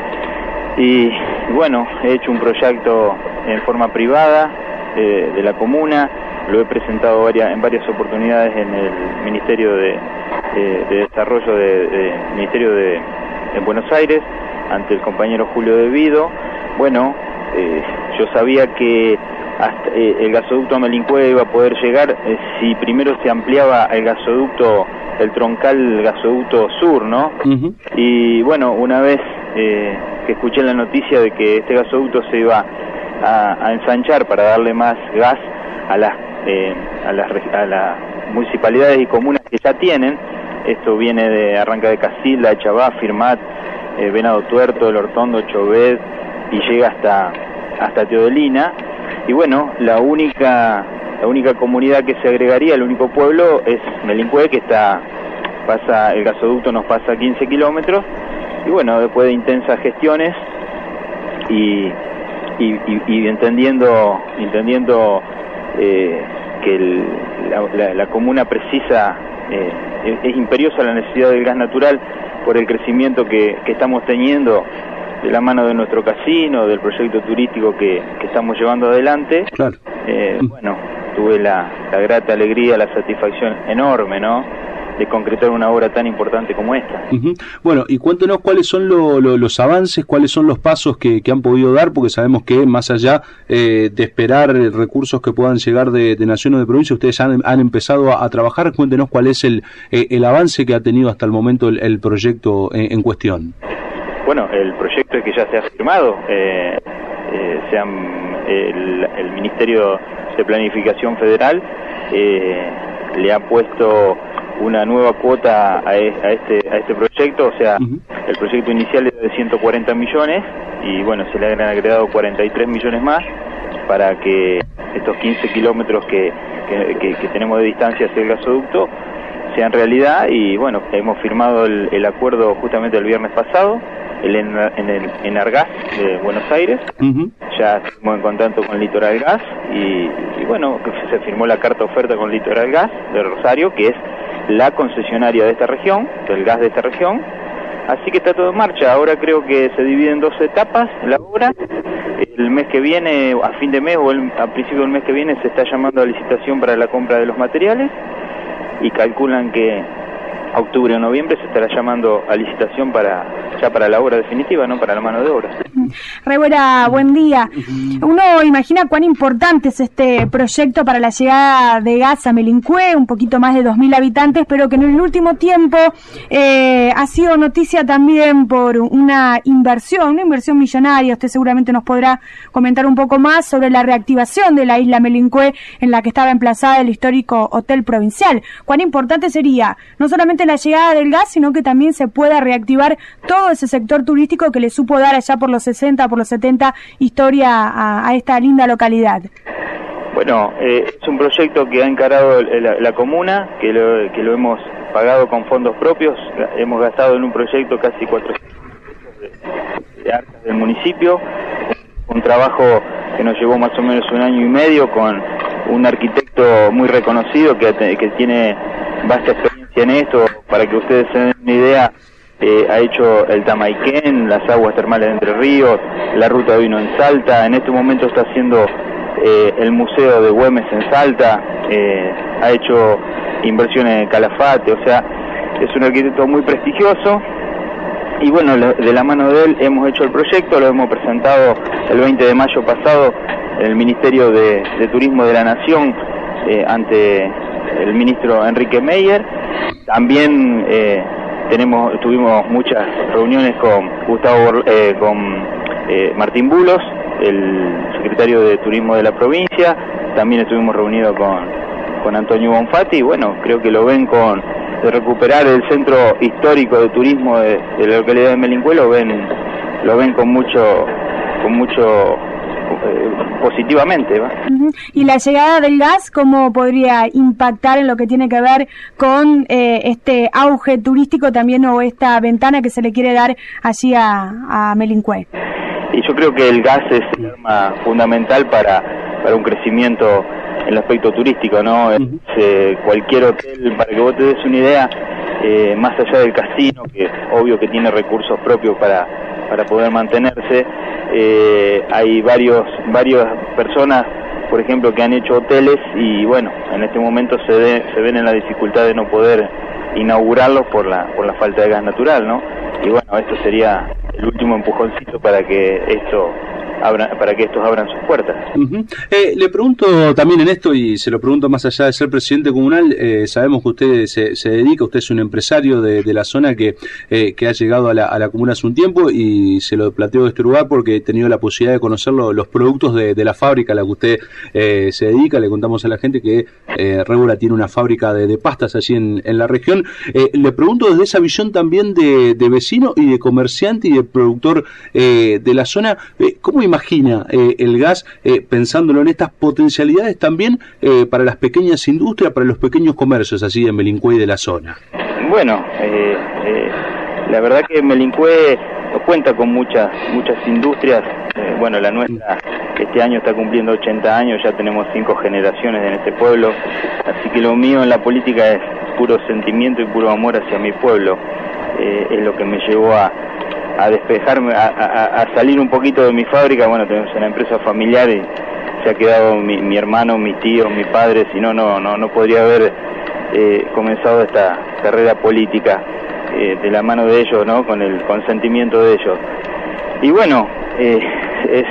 Speaker 17: y, y bueno, he hecho un proyecto en forma privada eh, de la comuna. Lo he presentado varias, en varias oportunidades en el Ministerio de, eh, de Desarrollo de, de Ministerio de, de Buenos Aires, ante el compañero Julio De Vido. Bueno, eh, yo sabía que hasta, eh, el gasoducto a Melincue iba a poder llegar eh, si primero se ampliaba el gasoducto, el troncal el gasoducto sur, ¿no? Uh-huh. Y bueno, una vez eh, que escuché la noticia de que este gasoducto se iba a, a ensanchar para darle más gas a las Eh, a las a las municipalidades y comunas que ya tienen, esto viene de Arranca de Casilda, Chabá, Firmat, eh, Venado Tuerto, El Hortondo, Chauvet y llega hasta hasta Teodelina. Y bueno, la única la única comunidad que se agregaría, el único pueblo es Melincue, que está pasa el gasoducto nos pasa quince kilómetros y bueno, después de intensas gestiones y y, y, y entendiendo entendiendo Eh, que el, la, la, la comuna precisa, eh, es, es imperiosa la necesidad del gas natural por el crecimiento que, que estamos teniendo de la mano de nuestro casino, del proyecto turístico que, que estamos llevando adelante. Claro. Eh, bueno, tuve la, la grata alegría, la satisfacción enorme, ¿no?, de concretar una obra tan importante como esta.
Speaker 6: Uh-huh. Bueno, y cuéntenos cuáles son lo, lo, los avances, cuáles son los pasos que, que han podido dar, porque sabemos que más allá eh, de esperar recursos que puedan llegar de, de nación o de provincia, ustedes han, han empezado a, a trabajar. Cuéntenos cuál es el, eh, el avance que ha tenido hasta el momento el, el proyecto en, en cuestión.
Speaker 17: Bueno, el proyecto es que ya se ha firmado, eh, eh, se han, el, el Ministerio de Planificación Federal eh, le ha puesto una nueva cuota a, a este a este proyecto, o sea, uh-huh. El proyecto inicial era de ciento cuarenta millones y bueno, se le han agregado cuarenta y tres millones más para que estos quince kilómetros que, que, que, que tenemos de distancia hacia el gasoducto sean realidad y bueno, hemos firmado el, el acuerdo justamente el viernes pasado el en, en el Enargas de Buenos Aires. Uh-huh. Ya estamos en contacto con Litoral Gas y, y bueno, se firmó la carta oferta con Litoral Gas de Rosario, que es la concesionaria de esta región, del gas de esta región, así que está todo en marcha. Ahora creo que se divide en dos etapas la obra el mes que viene, a fin de mes o el, a principio del mes que viene, se está llamando a licitación para la compra de los materiales y calculan que a octubre o noviembre se estará llamando a licitación para ya para la obra definitiva, no para la mano de obra.
Speaker 7: Reboera, buen día. Uno imagina cuán importante es este proyecto para la llegada de gas a Melincué, un poquito más de dos mil habitantes, pero que en el último tiempo eh, ha sido noticia también por una inversión, una inversión millonaria. Usted seguramente nos podrá comentar un poco más sobre la reactivación de la isla Melincué, en la que estaba emplazada el histórico Hotel Provincial. Cuán importante sería no solamente la llegada del gas, sino que también se pueda reactivar todo ese sector turístico que le supo dar allá por los sesenta, por los setenta, historia a, a esta linda localidad.
Speaker 17: Bueno, eh, es un proyecto que ha encarado la, la comuna, que lo, que lo hemos pagado con fondos propios. Hemos gastado en un proyecto casi cuatrocientos de, de arcas del municipio, un trabajo que nos llevó más o menos un año y medio con un arquitecto muy reconocido que, que tiene vasta experiencia en esto. Para que ustedes se den una idea, eh, ha hecho el Tamaiquén, las aguas termales de Entre Ríos, la ruta de vino en Salta. En este momento está haciendo eh, el museo de Güemes en Salta, eh, ha hecho inversiones en Calafate. O sea, es un arquitecto muy prestigioso. Y bueno, de la mano de él hemos hecho el proyecto, lo hemos presentado el veinte de mayo pasado en el Ministerio de, de Turismo de la Nación, eh, ante el ministro Enrique Meyer. También eh, tenemos tuvimos muchas reuniones con Gustavo eh, con eh, Martín Bulos, el secretario de Turismo de la provincia. También estuvimos reunidos con, con Antonio Bonfatti, y bueno, creo que lo ven con de recuperar el centro histórico de turismo de, de la localidad de Melincué, lo ven lo ven con mucho con mucho eh, positivamente, ¿va?
Speaker 7: Uh-huh. Y la llegada del gas, ¿cómo podría impactar en lo que tiene que ver con eh, este auge turístico también, o esta ventana que se le quiere dar allí a, a Melincué?
Speaker 17: Y yo creo que el gas es un arma fundamental para para un crecimiento en el aspecto turístico, ¿no? Uh-huh. Es, eh, cualquier hotel, para que vos te des una idea, eh, más allá del casino, que obvio que tiene recursos propios para para poder mantenerse, eh, hay varios varias personas, por ejemplo, que han hecho hoteles y bueno, en este momento se ve, se ven en la dificultad de no poder inaugurarlos por la por la falta de gas natural, ¿no? Y bueno, esto sería el último empujoncito para que esto abra, para que estos abran sus puertas.
Speaker 6: Uh-huh. Eh, le pregunto también en esto, y se lo pregunto más allá de ser presidente comunal, eh, sabemos que usted se, se dedica, usted es un empresario de, de la zona que, eh, que ha llegado a la, a la comuna hace un tiempo, y se lo planteo de este lugar porque he tenido la posibilidad de conocer lo, los productos de, de la fábrica a la que usted eh, se dedica. Le contamos a la gente que eh, Rébora tiene una fábrica de, de pastas allí en, en la región. Eh, le pregunto desde esa visión también de, de vecino y de comerciante y de productor eh, de la zona, eh, ¿cómo imagina eh, el gas, eh, pensándolo en estas potencialidades también eh, para las pequeñas industrias, para los pequeños comercios así de Melincué y de la zona?
Speaker 17: Bueno, eh, eh, la verdad que Melincué cuenta con muchas muchas industrias. Eh, bueno, la nuestra este año está cumpliendo ochenta años, ya tenemos cinco generaciones en este pueblo, así que lo mío en la política es puro sentimiento y puro amor hacia mi pueblo. Eh, es lo que me llevó a a despejarme, a, a, a salir un poquito de mi fábrica. Bueno, tenemos una empresa familiar y se ha quedado mi, mi hermano, mis tíos, mi padre, si no, no, no, no podría haber eh, comenzado esta carrera política eh, de la mano de ellos, ¿no? Con el consentimiento de ellos. Y bueno, eh, es,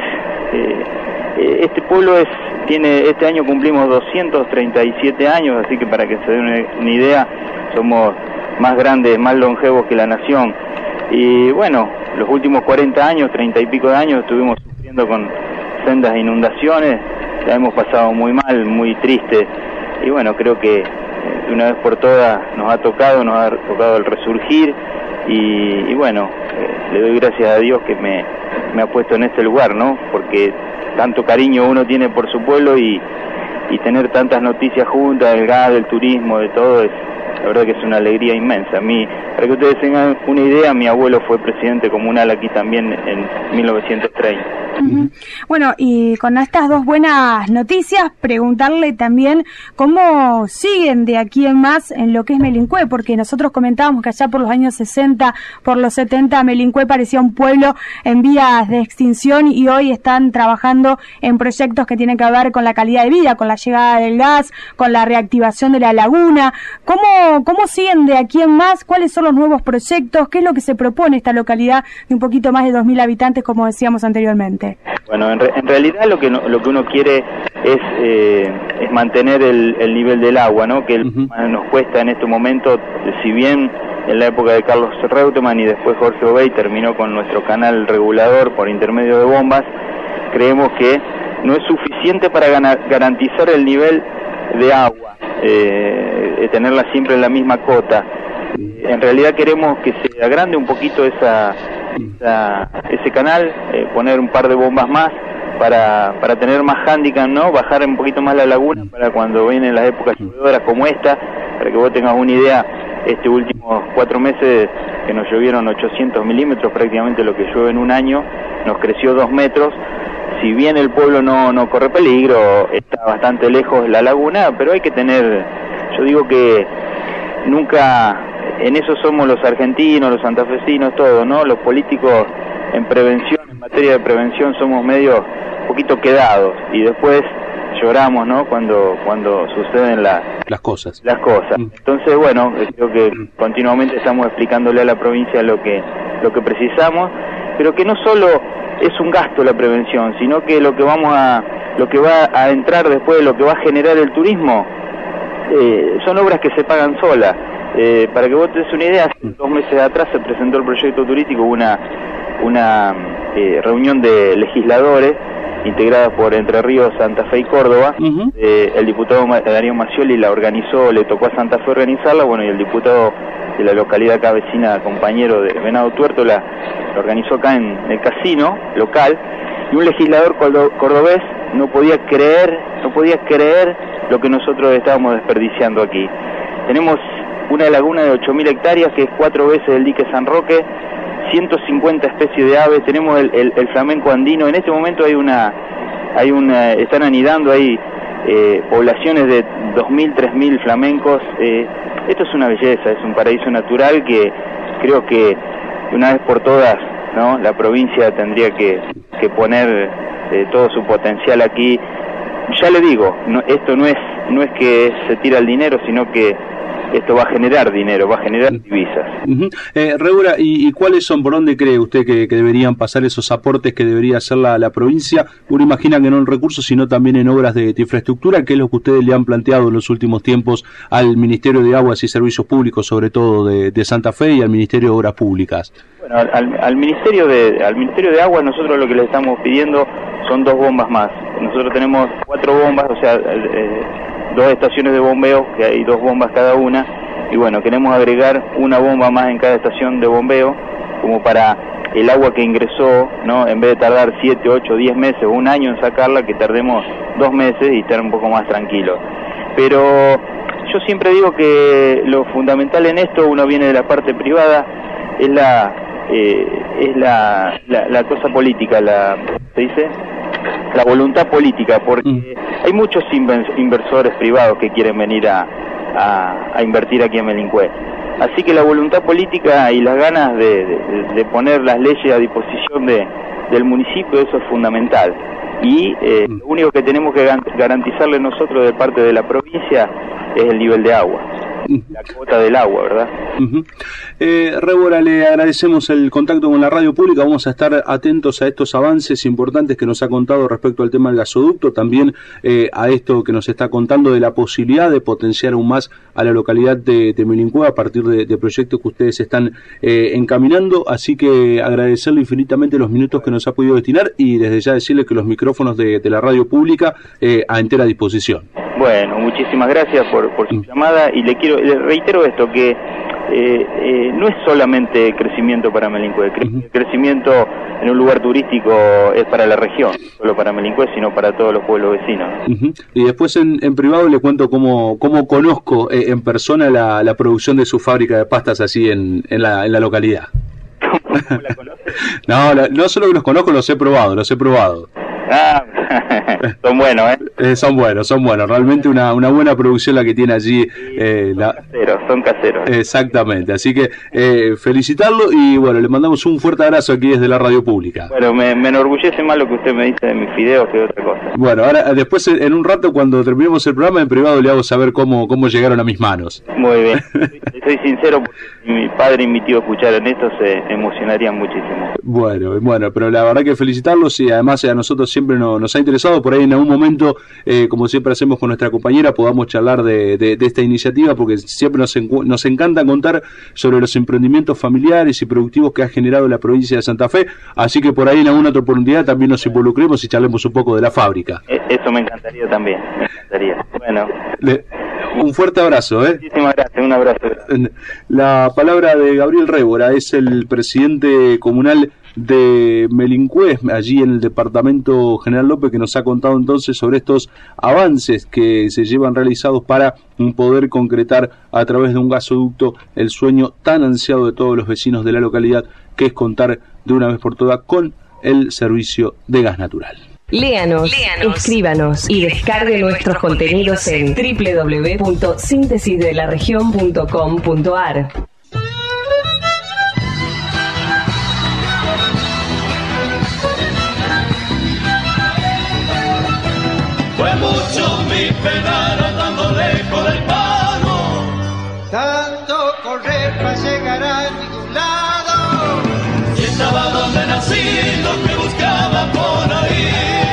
Speaker 17: eh, este pueblo es, tiene, este año cumplimos doscientos treinta y siete años, así que para que se den una, una idea, somos más grandes, más longevos que la nación. Y bueno, los últimos cuarenta años, treinta y pico de años, estuvimos sufriendo con sendas inundaciones, la hemos pasado muy mal, muy triste, y bueno, creo que de una vez por todas nos ha tocado, nos ha tocado el resurgir, y, y bueno, eh, le doy gracias a Dios que me, me ha puesto en este lugar, ¿no? Porque tanto cariño uno tiene por su pueblo, y, y tener tantas noticias juntas, del gas, del turismo, de todo, es, la verdad que es una alegría inmensa. A mí, para que ustedes tengan una idea, mi abuelo fue presidente comunal aquí también en mil novecientos treinta.
Speaker 7: Uh-huh. Bueno, y con estas dos buenas noticias, preguntarle también cómo siguen de aquí en más en lo que es Melincué, porque nosotros comentábamos que allá por los años sesenta, por los setenta, Melincué parecía un pueblo en vías de extinción y hoy están trabajando en proyectos que tienen que ver con la calidad de vida, con la llegada del gas, con la reactivación de la laguna. ¿Cómo, cómo siguen de aquí en más? ¿Cuáles son los nuevos proyectos? ¿Qué es lo que se propone esta localidad de un poquito más de dos mil habitantes, como decíamos anteriormente?
Speaker 17: Bueno, en, re, en realidad lo que no, lo que uno quiere es eh, es mantener el, el nivel del agua, ¿no? Que el, uh-huh. nos cuesta en este momento, si bien en la época de Carlos Reutemann y después Jorge Obey terminó con nuestro canal regulador por intermedio de bombas, creemos que no es suficiente para gana, garantizar el nivel de agua, eh, tenerla siempre en la misma cota. En realidad queremos que se agrande un poquito esa, esa ese canal, eh, poner un par de bombas más para para tener más handicap, ¿no? Bajar un poquito más la laguna para cuando vienen las épocas llovedoras como esta, para que vos tengas una idea, este últimos cuatro meses que nos llovieron ochocientos milímetros, prácticamente lo que llueve en un año, nos creció dos metros. Si bien el pueblo no, no corre peligro, está bastante lejos la laguna, pero hay que tener, yo digo que nunca, en eso somos los argentinos, los santafesinos, todos, ¿no? Los políticos en prevención, en materia de prevención, somos medio un poquito quedados y después lloramos, ¿no? Cuando cuando suceden la,
Speaker 6: las cosas.
Speaker 17: Las cosas. Mm. Entonces, bueno, creo que continuamente estamos explicándole a la provincia lo que lo que precisamos, pero que no solo es un gasto la prevención, sino que lo que vamos a lo que va a entrar después, lo que va a generar el turismo, eh, son obras que se pagan solas. Eh, para que vos te des una idea, hace dos meses atrás se presentó el proyecto turístico, una una eh, reunión de legisladores integrada por Entre Ríos, Santa Fe y Córdoba. Uh-huh. eh, el diputado Darío Macioli la organizó, le tocó a Santa Fe organizarla, bueno, y el diputado de la localidad acá vecina, compañero de Venado Tuerto, la, la organizó acá en el casino local, y un legislador cordobés no podía creer, no podía creer lo que nosotros estábamos desperdiciando aquí. Tenemos una laguna de ocho mil hectáreas, que es cuatro veces el dique San Roque, ciento cincuenta especies de aves, tenemos el, el, el flamenco andino. En este momento hay una, hay una, están anidando ahí eh, poblaciones de dos mil, tres mil flamencos. Eh, esto es una belleza, es un paraíso natural que creo que una vez por todas, ¿no? La provincia tendría que, que poner eh, todo su potencial aquí. Ya le digo, no, esto no es, no es que se tira el dinero, sino que esto va a generar dinero, va a generar divisas.
Speaker 6: Uh-huh. eh, Regula, ¿y, ¿y cuáles son, por dónde cree usted que, que deberían pasar esos aportes que debería hacer la, la provincia? Uno imagina que no en recursos, sino también en obras de, de infraestructura, que es lo que ustedes le han planteado en los últimos tiempos al Ministerio de Aguas y Servicios Públicos, sobre todo de, de Santa Fe, y al Ministerio de Obras Públicas.
Speaker 17: Bueno, al, al Ministerio de al Ministerio de Aguas nosotros lo que le estamos pidiendo son dos bombas más. Nosotros tenemos cuatro bombas, o sea, eh, dos estaciones de bombeo, que hay dos bombas cada una, y bueno, queremos agregar una bomba más en cada estación de bombeo, como para el agua que ingresó, ¿no? En vez de tardar siete, ocho, diez meses o un año en sacarla, que tardemos dos meses y estar un poco más tranquilos. Pero yo siempre digo que lo fundamental en esto, uno viene de la parte privada, es la eh, es la, la, la cosa política, la ¿se dice? La voluntad política, porque mm. hay muchos inversores privados que quieren venir a, a, a invertir aquí en Melincué. Así que la voluntad política y las ganas de, de, de poner las leyes a disposición de, del municipio, eso es fundamental. Y eh, mm. lo único que tenemos que garantizarle nosotros de parte de la provincia es el nivel de agua. La cuota del agua, ¿verdad?
Speaker 6: Uh-huh. eh, Rébora, le agradecemos el contacto con la radio pública. Vamos a estar atentos a estos avances importantes que nos ha contado respecto al tema del gasoducto, también eh, a esto que nos está contando de la posibilidad de potenciar aún más a la localidad de, de Melincué a partir de, de proyectos que ustedes están eh, encaminando. Así que agradecerle infinitamente los minutos que nos ha podido destinar y desde ya decirle que los micrófonos de, de la radio pública eh, a entera disposición.
Speaker 17: Bueno, muchísimas gracias por, por su llamada y le quiero le reitero esto, que eh, eh, no es solamente crecimiento para Melincue, Cre- uh-huh. crecimiento en un lugar turístico es para la región, no solo para Melincue, sino para todos los pueblos vecinos.
Speaker 6: Uh-huh. Y después en, en privado le cuento cómo, cómo conozco eh, en persona la, la producción de su fábrica de pastas así en, en, la, en la localidad.
Speaker 17: ¿Cómo la conoces?
Speaker 6: No, la, no solo que los conozco, los he probado, los he probado.
Speaker 17: Ah, son buenos, ¿eh?
Speaker 6: ¿eh? Son buenos, son buenos. Realmente una, una buena producción la que tiene allí. Eh,
Speaker 17: son
Speaker 6: la...
Speaker 17: caseros, son caseros.
Speaker 6: Exactamente, así que eh, felicitarlo y bueno, le mandamos un fuerte abrazo aquí desde la radio pública.
Speaker 17: Bueno, me, me enorgullece más lo que usted me dice de mis videos que otra cosa.
Speaker 6: Bueno, ahora después en un rato cuando terminemos el programa en privado le hago saber cómo, cómo llegaron a mis manos.
Speaker 17: Muy bien, soy, soy sincero porque si mi padre y mi tío escucharan esto se emocionarían muchísimo.
Speaker 6: Bueno, bueno, pero la verdad que felicitarlos y además a nosotros siempre nos, nos ha interesado, por ahí en algún momento, eh, como siempre hacemos con nuestra compañera, podamos charlar de, de, de esta iniciativa, porque siempre nos, encu- nos encanta contar sobre los emprendimientos familiares y productivos que ha generado la provincia de Santa Fe, así que por ahí en alguna otra oportunidad también nos involucremos y charlemos un poco de la fábrica.
Speaker 17: Eso me encantaría también, me encantaría. Bueno,
Speaker 6: Le, un fuerte abrazo, ¿eh?
Speaker 17: Muchísimas gracias, un abrazo.
Speaker 6: La palabra de Gabriel Révora, es el presidente comunal de Melincue, allí en el departamento General López, que nos ha contado entonces sobre estos avances que se llevan realizados para poder concretar a través de un gasoducto el sueño tan ansiado de todos los vecinos de la localidad, que es contar de una vez por todas con el servicio de gas natural.
Speaker 9: Léanos, Léanos, escríbanos y descargue nuestros contenidos en doble u doble u doble u punto síntesis de la región punto com punto a r.
Speaker 16: Fue mucho mi penar andando lejos del pago, tanto correr para llegar a ningún lado. Y estaba donde nací, lo que buscaba por ahí.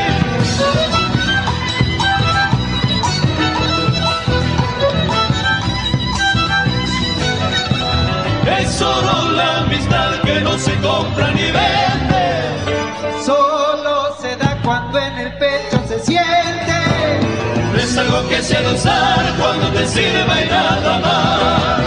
Speaker 16: Es solo la amistad que no se compra ni vende, solo se da cuando en el pecho se siente. Es algo que se ha de usar cuando te sirva y nada más.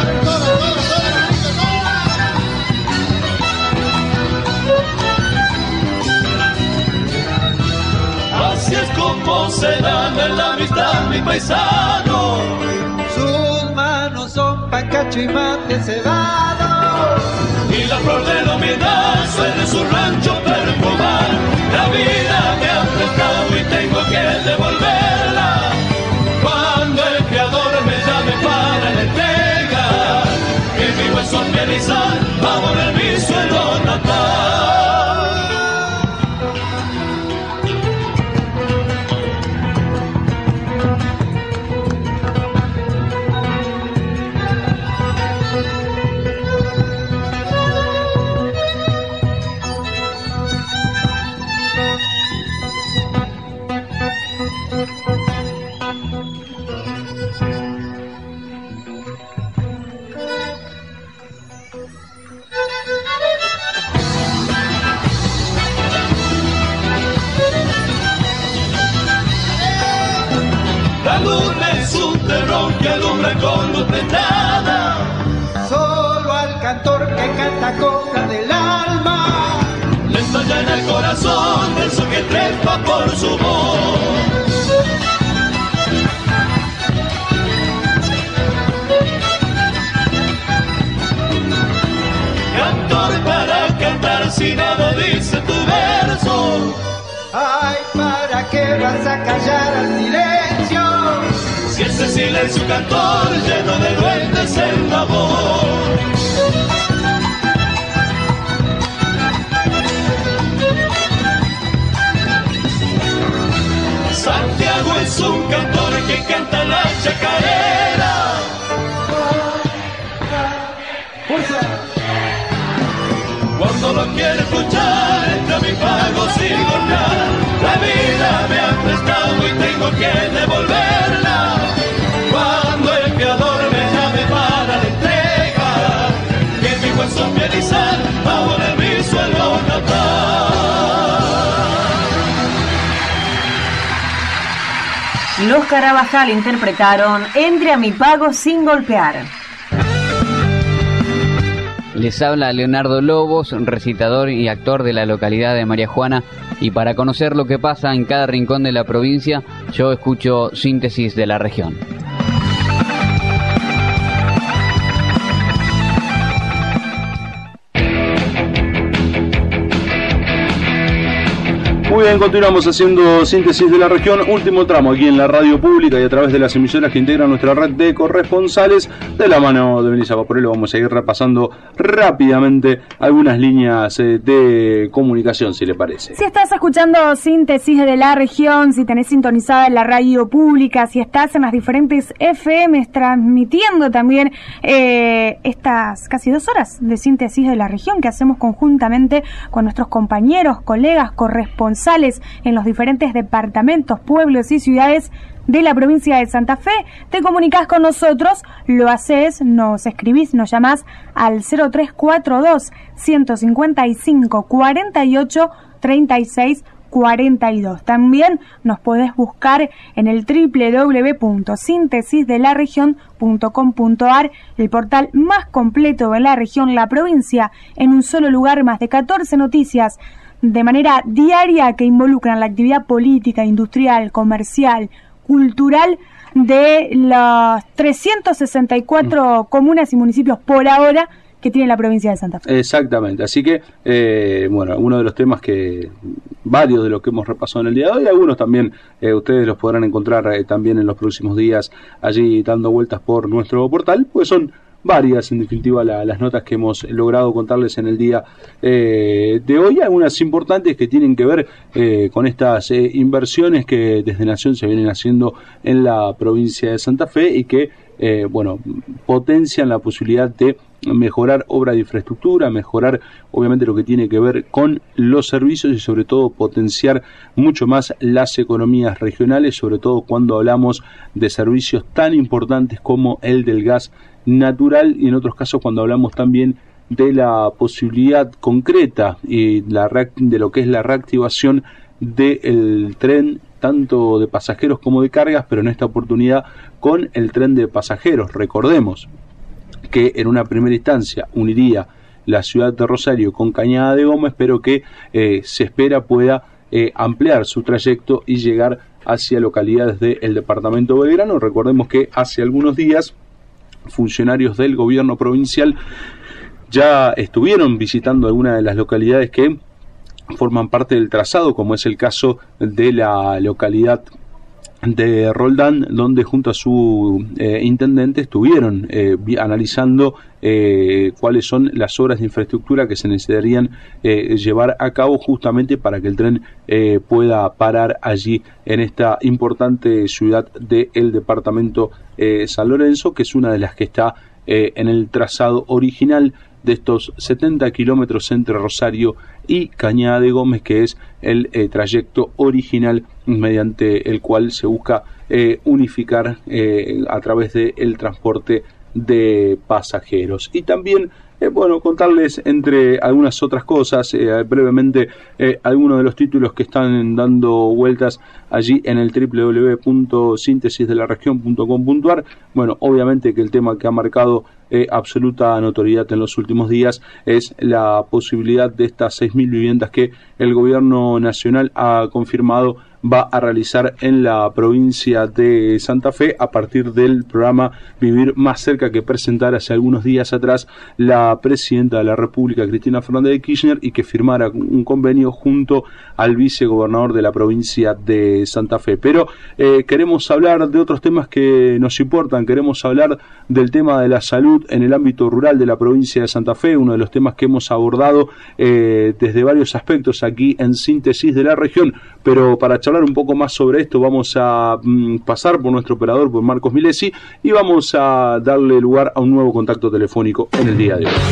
Speaker 16: Así es como se da en la amistad mi paisano. Sus manos son pacacho y mate cebado, y la flor de la humildad suele su rancho perfumar. La vida me ha prestado y tengo que devolverla cuando el Creador me llame para la entrega. Que mi hueso realizar va a poner mi suelo natal. La luna es un terror que alumbra con luz prendada, solo al cantor que canta copla del alma le estalla en el corazón el sol que trepa por su voz. Cantor para cantar si nada dice tu verso. Ay, ¿para qué vas a callar al silencio? Si ese silencio cantor lleno de duendes en la voz. Santiago es un cantor que canta la chacarera. Cuando lo quiere escuchar, entra mi pago sin gorrar. La vida me ha prestado y tengo que devolverla cuando el Creador me llame para la entrega. Que mi hueso realizar ahora en mi suelo natal.
Speaker 2: Los Carabajal interpretaron Entre a mi pago sin golpear.
Speaker 13: Les habla Leonardo Lobos, recitador y actor de la localidad de María Juana, y para conocer lo que pasa en cada rincón de la provincia, yo escucho Síntesis de la Región.
Speaker 6: Muy bien, continuamos haciendo Síntesis de la Región, último tramo aquí en la radio pública y a través de las emisoras que integran nuestra red de corresponsales. De la mano de Melissa Vaporello vamos a ir repasando rápidamente algunas líneas eh, de comunicación, si le parece.
Speaker 7: Si estás escuchando Síntesis de la Región, si tenés sintonizada en la radio pública, si estás en las diferentes F Ms transmitiendo también eh, estas casi dos horas de Síntesis de la Región que hacemos conjuntamente con nuestros compañeros, colegas, corresponsales en los diferentes departamentos, pueblos y ciudades de la provincia de Santa Fe, te comunicás con nosotros, lo haces, nos escribís, nos llamás al cero tres cuatro dos, uno cinco cinco, cuarenta y ocho, treinta y seis cuarenta y dos. También nos podés buscar en el doble u doble u doble u punto síntesis de la región punto com punto a r, el portal más completo de la región, la provincia, en un solo lugar, más de catorce noticias de manera diaria que involucran la actividad política, industrial, comercial, cultural de las trescientas sesenta y cuatro comunas y municipios por ahora que tiene la provincia de Santa Fe.
Speaker 6: Exactamente, así que, eh, bueno, uno de los temas que, varios de los que hemos repasado en el día de hoy, algunos también eh, ustedes los podrán encontrar eh, también en los próximos días allí dando vueltas por nuestro portal, pues son varias, en definitiva, la, las notas que hemos logrado contarles en el día eh, de hoy, algunas importantes que tienen que ver eh, con estas eh, inversiones que desde Nación se vienen haciendo en la provincia de Santa Fe y que, eh, bueno, potencian la posibilidad de mejorar obra de infraestructura, mejorar obviamente lo que tiene que ver con los servicios y sobre todo potenciar mucho más las economías regionales, sobre todo cuando hablamos de servicios tan importantes como el del gas natural y en otros casos cuando hablamos también de la posibilidad concreta y la de lo que es la reactivación del tren tanto de pasajeros como de cargas, pero en esta oportunidad con el tren de pasajeros. Recordemos que en una primera instancia uniría la ciudad de Rosario con Cañada de Gómez, pero que eh, se espera pueda eh, ampliar su trayecto y llegar hacia localidades del departamento de Belgrano. Recordemos que hace algunos días funcionarios del gobierno provincial ya estuvieron visitando algunas de las localidades que forman parte del trazado, como es el caso de la localidad de Roldán, donde junto a su eh, intendente estuvieron eh, analizando eh, cuáles son las obras de infraestructura que se necesitarían eh, llevar a cabo justamente para que el tren eh, pueda parar allí en esta importante ciudad del departamento eh, San Lorenzo, que es una de las que está eh, en el trazado original de estos setenta kilómetros entre Rosario y Cañada de Gómez, que es el eh, trayecto original mediante el cual se busca eh, unificar eh, a través del transporte de pasajeros. Y también, eh, bueno, contarles entre algunas otras cosas, eh, brevemente, eh, algunos de los títulos que están dando vueltas allí en el doble u doble u doble u punto síntesis de la región punto com punto a r. Bueno, obviamente que el tema que ha marcado eh, absoluta notoriedad en los últimos días es la posibilidad de estas seis mil viviendas que el gobierno nacional ha confirmado va a realizar en la provincia de Santa Fe a partir del programa Vivir Más Cerca que presentara hace algunos días atrás la presidenta de la República, Cristina Fernández de Kirchner, y que firmara un convenio junto al vicegobernador de la provincia de Santa Fe. Pero eh, queremos hablar de otros temas que nos importan, queremos hablar del tema de la salud en el ámbito rural de la provincia de Santa Fe, uno de los temas que hemos abordado eh, desde varios aspectos aquí en Síntesis de la Región, pero para charlar un poco más sobre esto vamos a mm, pasar por nuestro operador, por Marcos Milesi, y vamos a darle lugar a un nuevo contacto telefónico en el día de hoy.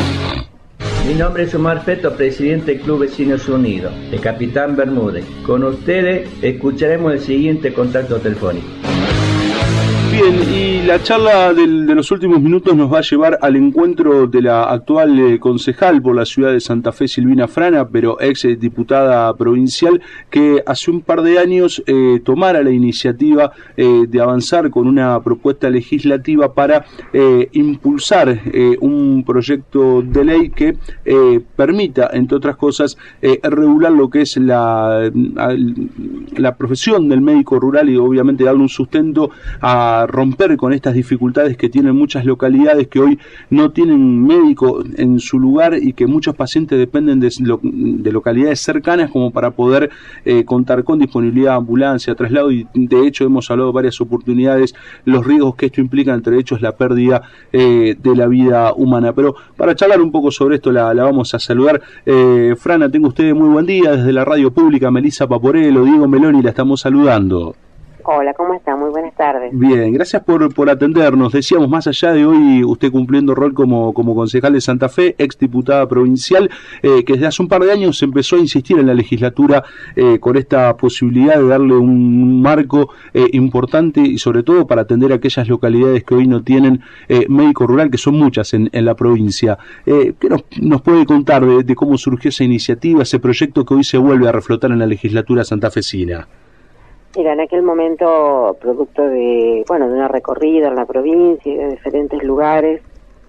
Speaker 14: Mi nombre es Omar Feto, presidente del Club Vecinos Unidos, de Capitán Bermúdez. Con ustedes escucharemos el siguiente contacto telefónico.
Speaker 6: Bien, y la charla del, de los últimos minutos nos va a llevar al encuentro de la actual eh, concejal por la ciudad de Santa Fe, Silvina Frana, pero ex diputada provincial, que hace un par de años eh, tomara la iniciativa eh, de avanzar con una propuesta legislativa para eh, impulsar eh, un proyecto de ley que eh, permita, entre otras cosas, eh, regular lo que es la, la profesión del médico rural y obviamente darle un sustento a romper con estas dificultades que tienen muchas localidades que hoy no tienen médico en su lugar y que muchos pacientes dependen de, de localidades cercanas como para poder eh, contar con disponibilidad de ambulancia, traslado, y de hecho hemos hablado de varias oportunidades, los riesgos que esto implica, entre hechos la pérdida eh, de la vida humana. Pero para charlar un poco sobre esto la, la vamos a saludar. eh, Frana, tengo usted muy buen día desde la radio pública. Melissa Paporello, Diego Meloni, la estamos saludando.
Speaker 18: Hola, ¿cómo está? Muy buenas tardes.
Speaker 6: Bien, gracias por, por atendernos. Decíamos, más allá de hoy usted cumpliendo rol como, como concejal de Santa Fe, ex diputada provincial, eh, que desde hace un par de años empezó a insistir en la legislatura eh, con esta posibilidad de darle un marco eh, importante y sobre todo para atender a aquellas localidades que hoy no tienen eh, médico rural, que son muchas en, en la provincia. Eh, ¿Qué nos, nos puede contar de, de cómo surgió esa iniciativa, ese proyecto que hoy se vuelve a reflotar en la legislatura santafesina?
Speaker 18: Mira, en aquel momento, producto de, bueno, de una recorrida en la provincia y de diferentes lugares,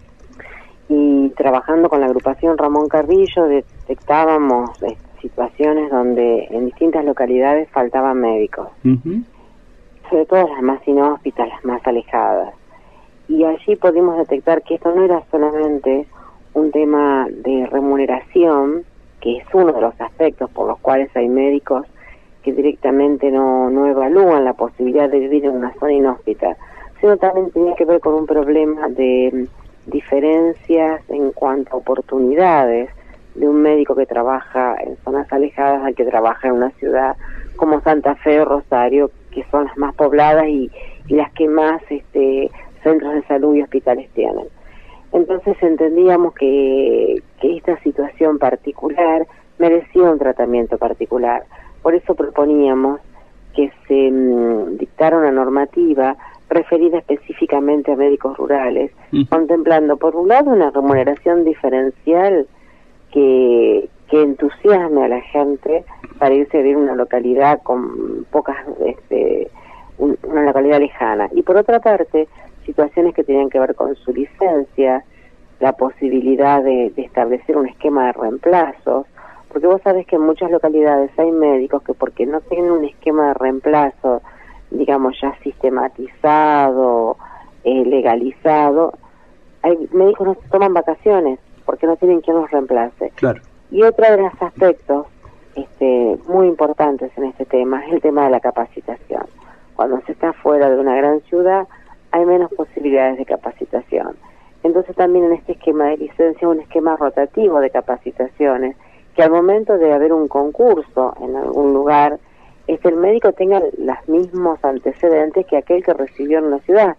Speaker 18: y trabajando con la agrupación Ramón Carrillo, detectábamos eh, situaciones donde en distintas localidades faltaban médicos, uh-huh. sobre todo las más inhóspitas, las más alejadas. Y allí pudimos detectar que esto no era solamente un tema de remuneración, que es uno de los aspectos por los cuales hay médicos que directamente no, no evalúan la posibilidad de vivir en una zona inhóspita, sino también tenía que ver con un problema de diferencias en cuanto a oportunidades de un médico que trabaja en zonas alejadas al que trabaja en una ciudad como Santa Fe o Rosario, que son las más pobladas y, y las que más este, centros de salud y hospitales tienen. Entonces entendíamos que, que esta situación particular merecía un tratamiento particular. Por eso proponíamos que se mmm, dictara una normativa referida específicamente a médicos rurales, uh-huh. contemplando por un lado una remuneración diferencial que, que entusiasme a la gente para irse a vivir en una localidad con pocas, este, un, una localidad lejana, y por otra parte situaciones que tenían que ver con su licencia, la posibilidad de, de establecer un esquema de reemplazos, porque vos sabés que en muchas localidades hay médicos que porque no tienen un esquema de reemplazo, digamos ya sistematizado, eh, legalizado, hay médicos no toman vacaciones porque no tienen quien los reemplace.
Speaker 6: Claro.
Speaker 18: Y otro de los aspectos este, muy importantes en este tema es el tema de la capacitación. Cuando se está fuera de una gran ciudad hay menos posibilidades de capacitación. Entonces también en este esquema de licencia un esquema rotativo de capacitaciones, que al momento de haber un concurso en algún lugar, este, el médico tenga los mismos antecedentes que aquel que recibió en una ciudad.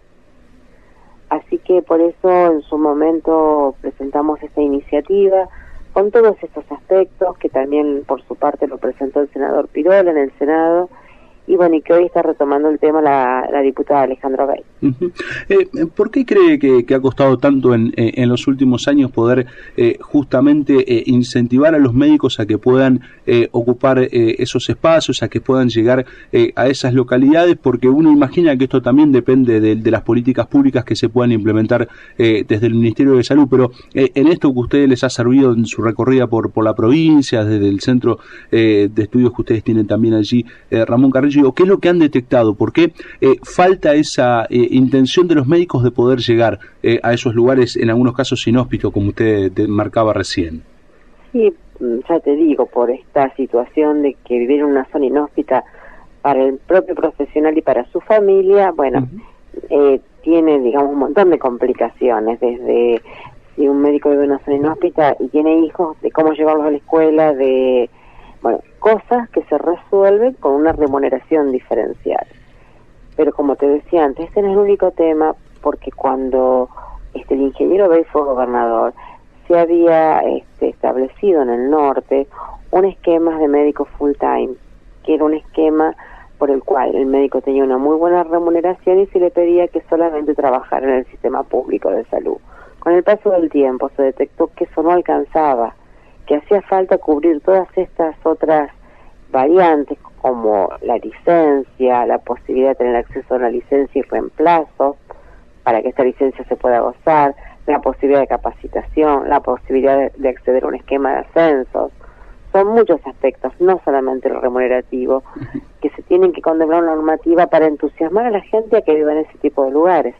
Speaker 18: Así que por eso en su momento presentamos esta iniciativa con todos estos aspectos, que también por su parte lo presentó el senador Pirol en el Senado, y bueno, y que hoy está retomando el tema la, la diputada Alejandra Gay.
Speaker 6: Uh-huh. Eh, ¿Por qué cree que, que ha costado tanto en, en los últimos años poder eh, justamente eh, incentivar a los médicos a que puedan eh, ocupar eh, esos espacios, a que puedan llegar eh, a esas localidades? Porque uno imagina que esto también depende de, de las políticas públicas que se puedan implementar eh, desde el Ministerio de Salud, pero eh, en esto que a ustedes les ha servido en su recorrida por, por la provincia, desde el centro eh, de estudios que ustedes tienen también allí, eh, Ramón Carrillo, ¿qué es lo que han detectado? ¿Por qué eh, falta esa eh, intención de los médicos de poder llegar eh, a esos lugares, en algunos casos inhóspitos, como usted te marcaba recién?
Speaker 18: Sí, ya te digo, por esta situación de que vivir en una zona inhóspita para el propio profesional y para su familia, bueno, uh-huh. eh, tiene, digamos, un montón de complicaciones, desde si un médico vive en una zona inhóspita y tiene hijos, de cómo llevarlos a la escuela, de... Bueno, cosas que se resuelven con una remuneración diferencial. Pero como te decía antes, este no es el único tema, porque cuando este, el ingeniero Bey fue gobernador, se había este, establecido en el norte un esquema de médicos full time, que era un esquema por el cual el médico tenía una muy buena remuneración y se le pedía que solamente trabajara en el sistema público de salud. Con el paso del tiempo se detectó que eso no alcanzaba, que hacía falta cubrir todas estas otras variantes como la licencia, la posibilidad de tener acceso a una licencia y reemplazo para que esta licencia se pueda gozar, la posibilidad de capacitación, la posibilidad de, de acceder a un esquema de ascensos. Son muchos aspectos, no solamente el remunerativo, que se tienen que contemplar una normativa para entusiasmar a la gente a que viva en ese tipo de lugares.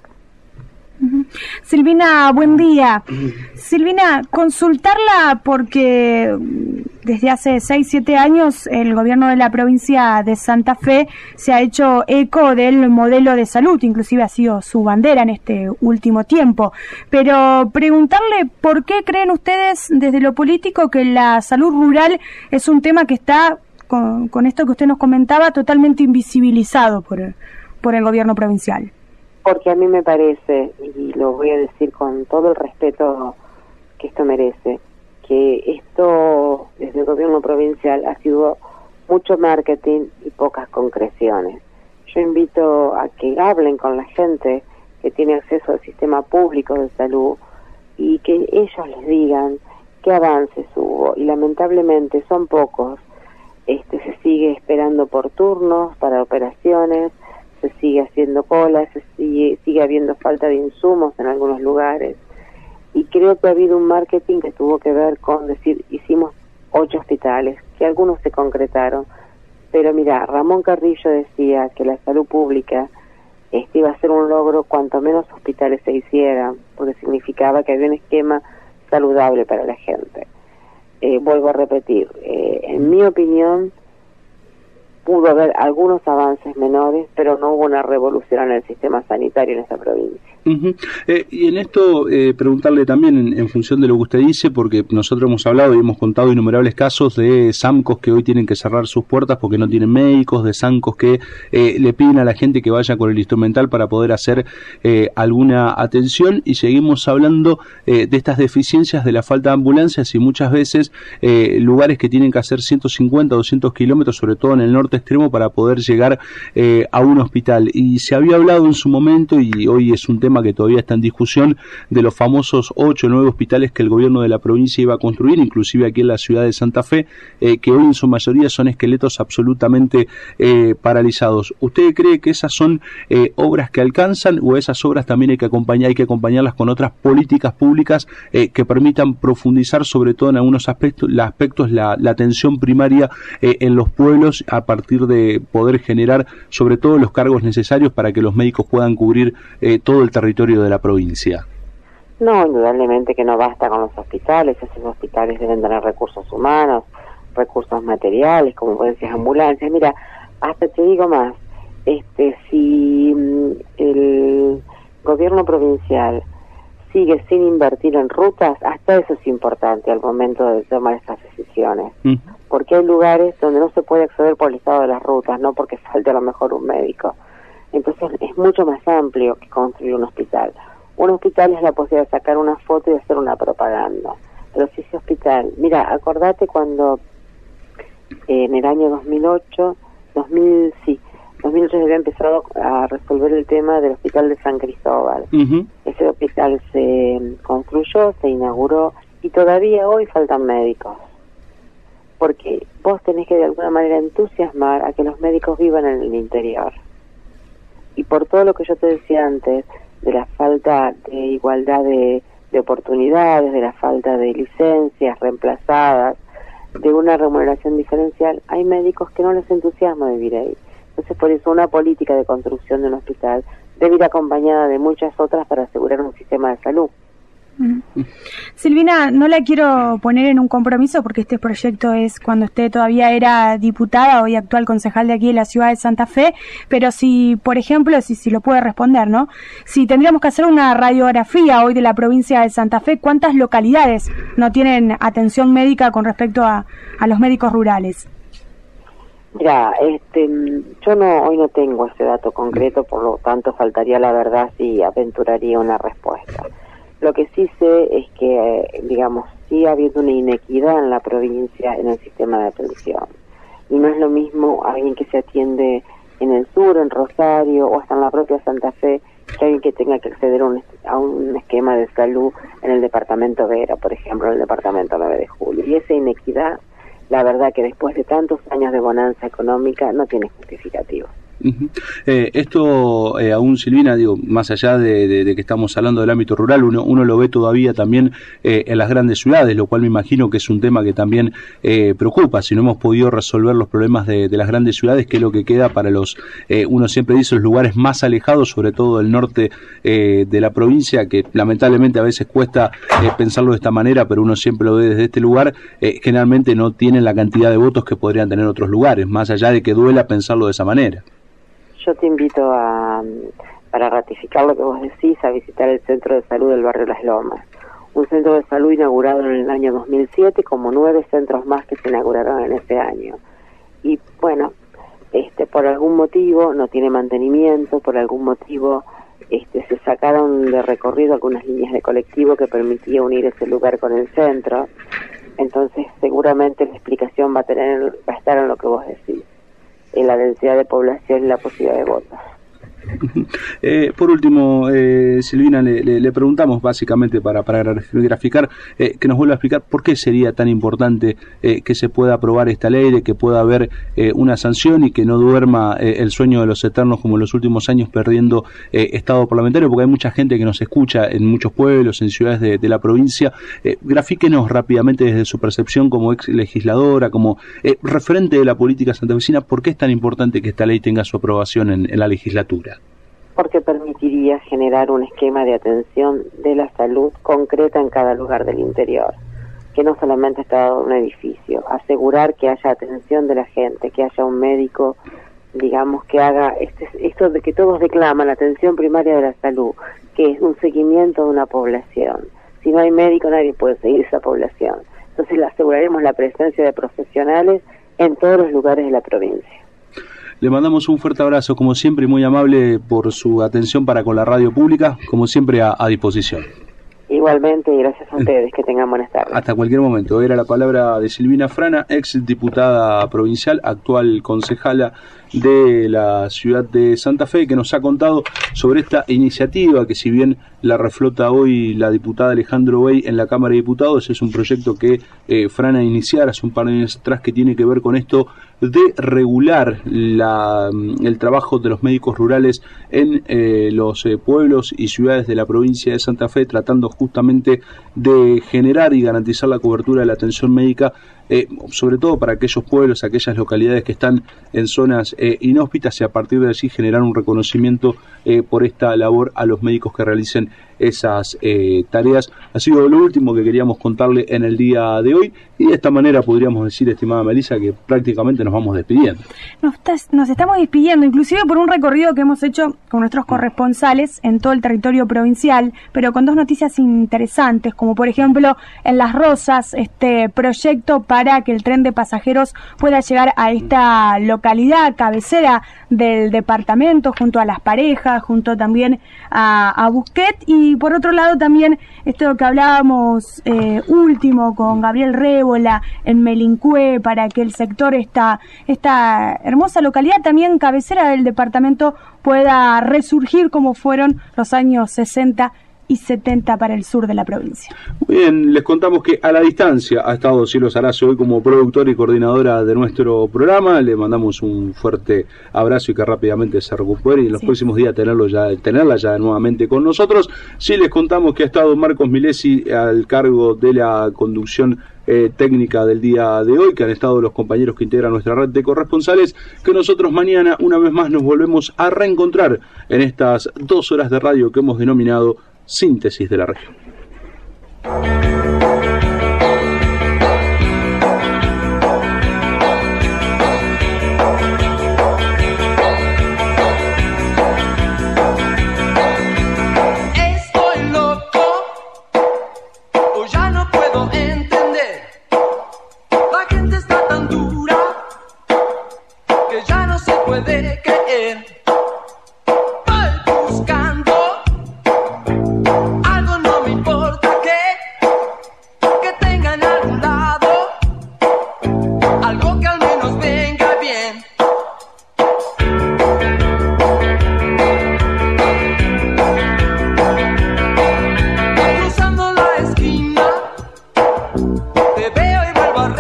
Speaker 7: Silvina, buen día. Silvina, consultarla porque desde hace seis, siete años el gobierno de la provincia de Santa Fe se ha hecho eco del modelo de salud, inclusive ha sido su bandera en este último tiempo. Pero preguntarle por qué creen ustedes desde lo político que la salud rural es un tema que está, con, con esto que usted nos comentaba, totalmente invisibilizado por, por el gobierno provincial.
Speaker 18: Porque a mí me parece, y lo voy a decir con todo el respeto que esto merece, que esto desde el gobierno provincial ha sido mucho marketing y pocas concreciones. Yo invito a que hablen con la gente que tiene acceso al sistema público de salud y que ellos les digan qué avances hubo, y lamentablemente son pocos. Este, se sigue esperando por turnos para operaciones, se sigue haciendo cola, se sigue, sigue habiendo falta de insumos en algunos lugares, y creo que ha habido un marketing que tuvo que ver con decir, hicimos ocho hospitales, que algunos se concretaron, pero mira, Ramón Carrillo decía que la salud pública este iba a ser un logro cuanto menos hospitales se hicieran, porque significaba que había un esquema saludable para la gente. Eh, vuelvo a repetir, eh, en mi opinión, pudo haber algunos avances menores, pero no hubo una revolución en el sistema sanitario en esta provincia.
Speaker 6: Uh-huh. Eh, y en esto eh, preguntarle también en, en función de lo que usted dice, porque nosotros hemos hablado y hemos contado innumerables casos de SAMCOS que hoy tienen que cerrar sus puertas porque no tienen médicos, de SAMCOS que eh, le piden a la gente que vaya con el instrumental para poder hacer eh, alguna atención, y seguimos hablando eh, de estas deficiencias de la falta de ambulancias, y muchas veces eh, lugares que tienen que hacer ciento cincuenta, doscientos kilómetros, sobre todo en el norte extremo, para poder llegar eh, a un hospital. Y se había hablado en su momento, y hoy es un tema que todavía está en discusión, de los famosos ocho o nueve hospitales que el gobierno de la provincia iba a construir, inclusive aquí en la ciudad de Santa Fe, eh, que hoy en su mayoría son esqueletos absolutamente eh, paralizados. ¿Usted cree que esas son eh, obras que alcanzan, o esas obras también hay que acompañar, hay que acompañarlas con otras políticas públicas eh, que permitan profundizar sobre todo en algunos aspectos, los aspectos la, la atención primaria eh, en los pueblos, a partir de poder generar sobre todo los cargos necesarios para que los médicos puedan cubrir eh, todo el territorio de la provincia?
Speaker 18: No, indudablemente que no basta con los hospitales. Esos hospitales deben tener recursos humanos, recursos materiales, como pueden ser ambulancias. Mira, hasta te digo más, este si el gobierno provincial sigue sin invertir en rutas, hasta eso es importante al momento de tomar estas decisiones. Mm. Porque hay lugares donde no se puede acceder por el estado de las rutas, no porque falte a lo mejor un médico. Entonces es mucho más amplio que construir un hospital. Un hospital es la posibilidad de sacar una foto y hacer una propaganda. Pero si ese hospital, mira, acordate cuando eh, en el año dos mil ocho, dos mil, sí, dos mil ocho se había empezado a resolver el tema del hospital de San Cristóbal. Uh-huh. Ese hospital se construyó, se inauguró, y todavía hoy faltan médicos. Porque vos tenés que de alguna manera entusiasmar a que los médicos vivan en el interior. Y por todo lo que yo te decía antes, de la falta de igualdad de, de oportunidades, de la falta de licencias reemplazadas, de una remuneración diferencial, hay médicos que no les entusiasma vivir ahí. Entonces, por eso una política de construcción de un hospital debe ir acompañada de muchas otras para asegurar un sistema de salud.
Speaker 7: Silvina, no la quiero poner en un compromiso porque este proyecto es cuando usted todavía era diputada, hoy actual concejal de aquí de la ciudad de Santa Fe, pero si, por ejemplo, si, si lo puede responder, ¿no? Si tendríamos que hacer una radiografía hoy de la provincia de Santa Fe, ¿cuántas localidades no tienen atención médica con respecto a, a los médicos rurales?
Speaker 18: Mira, este, yo no hoy no tengo ese dato concreto, por lo tanto faltaría la verdad si aventuraría una respuesta. Lo que sí sé es que, digamos, sigue habiendo una inequidad en la provincia en el sistema de atención. Y no es lo mismo alguien que se atiende en el sur, en Rosario o hasta en la propia Santa Fe, que alguien que tenga que acceder a un, a un esquema de salud en el departamento Vera, por ejemplo, en el departamento nueve de julio. Y esa inequidad, la verdad que después de tantos años de bonanza económica, no tiene justificativo.
Speaker 6: Uh-huh. Eh, esto, eh, aún Silvina, digo, más allá de, de, de que estamos hablando del ámbito rural, uno, uno lo ve todavía también eh, en las grandes ciudades, lo cual me imagino que es un tema que también eh, preocupa. Si no hemos podido resolver los problemas de, de las grandes ciudades, ¿qué es lo que queda para los, eh, uno siempre dice, los lugares más alejados, sobre todo del norte eh, de la provincia, que lamentablemente a veces cuesta eh, pensarlo de esta manera, pero uno siempre lo ve desde este lugar, eh, generalmente no tienen la cantidad de votos que podrían tener otros lugares, más allá de que duela pensarlo de esa manera.
Speaker 18: Yo te invito a, para ratificar lo que vos decís, a visitar el Centro de Salud del barrio Las Lomas. Un centro de salud inaugurado en el año dos mil siete, como nueve centros más que se inauguraron en ese año. Y bueno, este, por algún motivo no tiene mantenimiento, por algún motivo este, se sacaron de recorrido algunas líneas de colectivo que permitía unir ese lugar con el centro. Entonces seguramente la explicación va a, tener, va a estar en lo que vos decís, en la densidad de población y la posibilidad de votos.
Speaker 6: Eh, por último, eh, Silvina, le, le, le preguntamos básicamente para, para graficar, eh, que nos vuelva a explicar por qué sería tan importante eh, que se pueda aprobar esta ley, de que pueda haber eh, una sanción y que no duerma eh, el sueño de los eternos como en los últimos años perdiendo eh, estado parlamentario, porque hay mucha gente que nos escucha en muchos pueblos, en ciudades de, de la provincia. Eh, grafíquenos rápidamente desde su percepción como ex legisladora, como eh, referente de la política santafesina, por qué es tan importante que esta ley tenga su aprobación en, en la legislatura.
Speaker 18: Porque permitiría generar un esquema de atención de la salud concreta en cada lugar del interior, que no solamente está dado un edificio, asegurar que haya atención de la gente, que haya un médico, digamos, que haga este, esto de que todos declaman, la atención primaria de la salud, que es un seguimiento de una población. Si no hay médico, nadie puede seguir esa población. Entonces le aseguraremos la presencia de profesionales en todos los lugares de la provincia.
Speaker 6: Le mandamos un fuerte abrazo, como siempre, muy amable por su atención para con la radio pública, como siempre a, a disposición.
Speaker 18: Igualmente, y gracias a ustedes, que tengan buenas tardes.
Speaker 6: Hasta cualquier momento. Era la palabra de Silvina Frana, ex diputada provincial, actual concejala de la ciudad de Santa Fe, que nos ha contado sobre esta iniciativa que, si bien la reflota hoy la diputada Alejandro Bey en la Cámara de Diputados, es un proyecto que eh, Frana iniciara hace un par de años atrás, que tiene que ver con esto de regular la, el trabajo de los médicos rurales en eh, los eh, pueblos y ciudades de la provincia de Santa Fe, tratando justamente de generar y garantizar la cobertura de la atención médica, eh, sobre todo para aquellos pueblos, aquellas localidades que están en zonas eh, inhóspitas, y a partir de allí generar un reconocimiento eh, por esta labor a los médicos que realicen esas eh, tareas. Ha sido lo último que queríamos contarle en el día de hoy, y de esta manera podríamos decir, estimada Melissa, que prácticamente nos vamos despidiendo.
Speaker 7: Nos, nos estamos despidiendo, inclusive por un recorrido que hemos hecho con nuestros corresponsales en todo el territorio provincial, pero con dos noticias interesantes, como por ejemplo en Las Rosas, este proyecto para que el tren de pasajeros pueda llegar a esta localidad cabecera del departamento, junto a Las Parejas, junto también a, a Busquet, y por otro lado también esto que hablábamos eh, último con Gabriel Rébola en Melincue, para que el sector, esta, esta hermosa localidad también cabecera del departamento, pueda resurgir como fueron los años sesenta y setenta para el sur de la provincia.
Speaker 6: Muy bien, les contamos que a la distancia ha estado Cielo Saracio hoy como productora y coordinadora de nuestro programa. Le mandamos un fuerte abrazo y que rápidamente se recupere, y en los sí. próximos días tenerlo ya, tenerla ya nuevamente con nosotros. Sí, les contamos que ha estado Marcos Milesi al cargo de la conducción eh, técnica del día de hoy, que han estado los compañeros que integran nuestra red de corresponsales, que nosotros mañana una vez más nos volvemos a reencontrar en estas dos horas de radio que hemos denominado Síntesis de la Región.
Speaker 16: Estoy loco, o ya no puedo entender. La gente está tan dura que ya no se puede creer. Voy buscando algo, no me importa que, que tengan a algún lado, algo que al menos venga bien.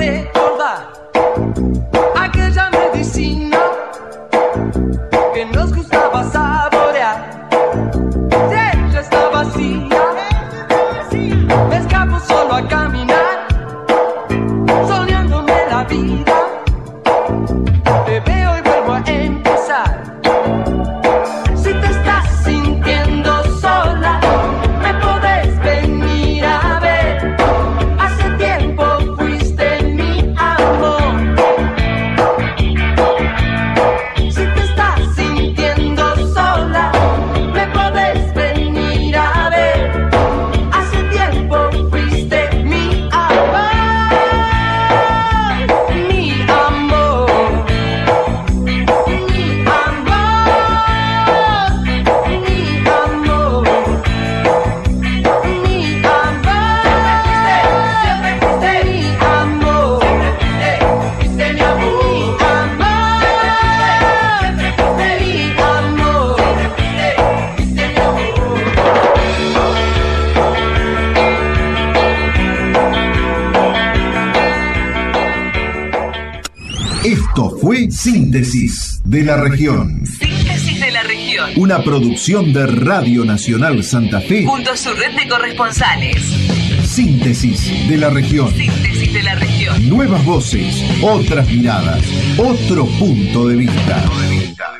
Speaker 16: recordar aquella medicina que nos gustaba saborear. Si ella está vacía, me escapo solo a caminar, soñándome la vida. Te veo y vuelvo a empezar. Si te estás sintiendo sola, me podés venir a ver. Hace tiempo fuiste mi amor. Si te estás sintiendo sola, me podés venir a ver. Hace tiempo fuiste mi amor. Mi amor. Mi amor. Mi amor. Mi amor. Siempre fuiste mi amor. Siempre fuiste mi amor. Siempre fuiste mi amor. Siempre fuiste mi amor.
Speaker 1: Esto fue Síntesis de la Región.
Speaker 2: Síntesis de la región.
Speaker 1: Una producción de Radio Nacional Santa Fe.
Speaker 2: Junto a su red de corresponsales.
Speaker 1: Síntesis de la Región.
Speaker 2: Síntesis de la región.
Speaker 1: Nuevas voces, otras miradas, otro punto de vista.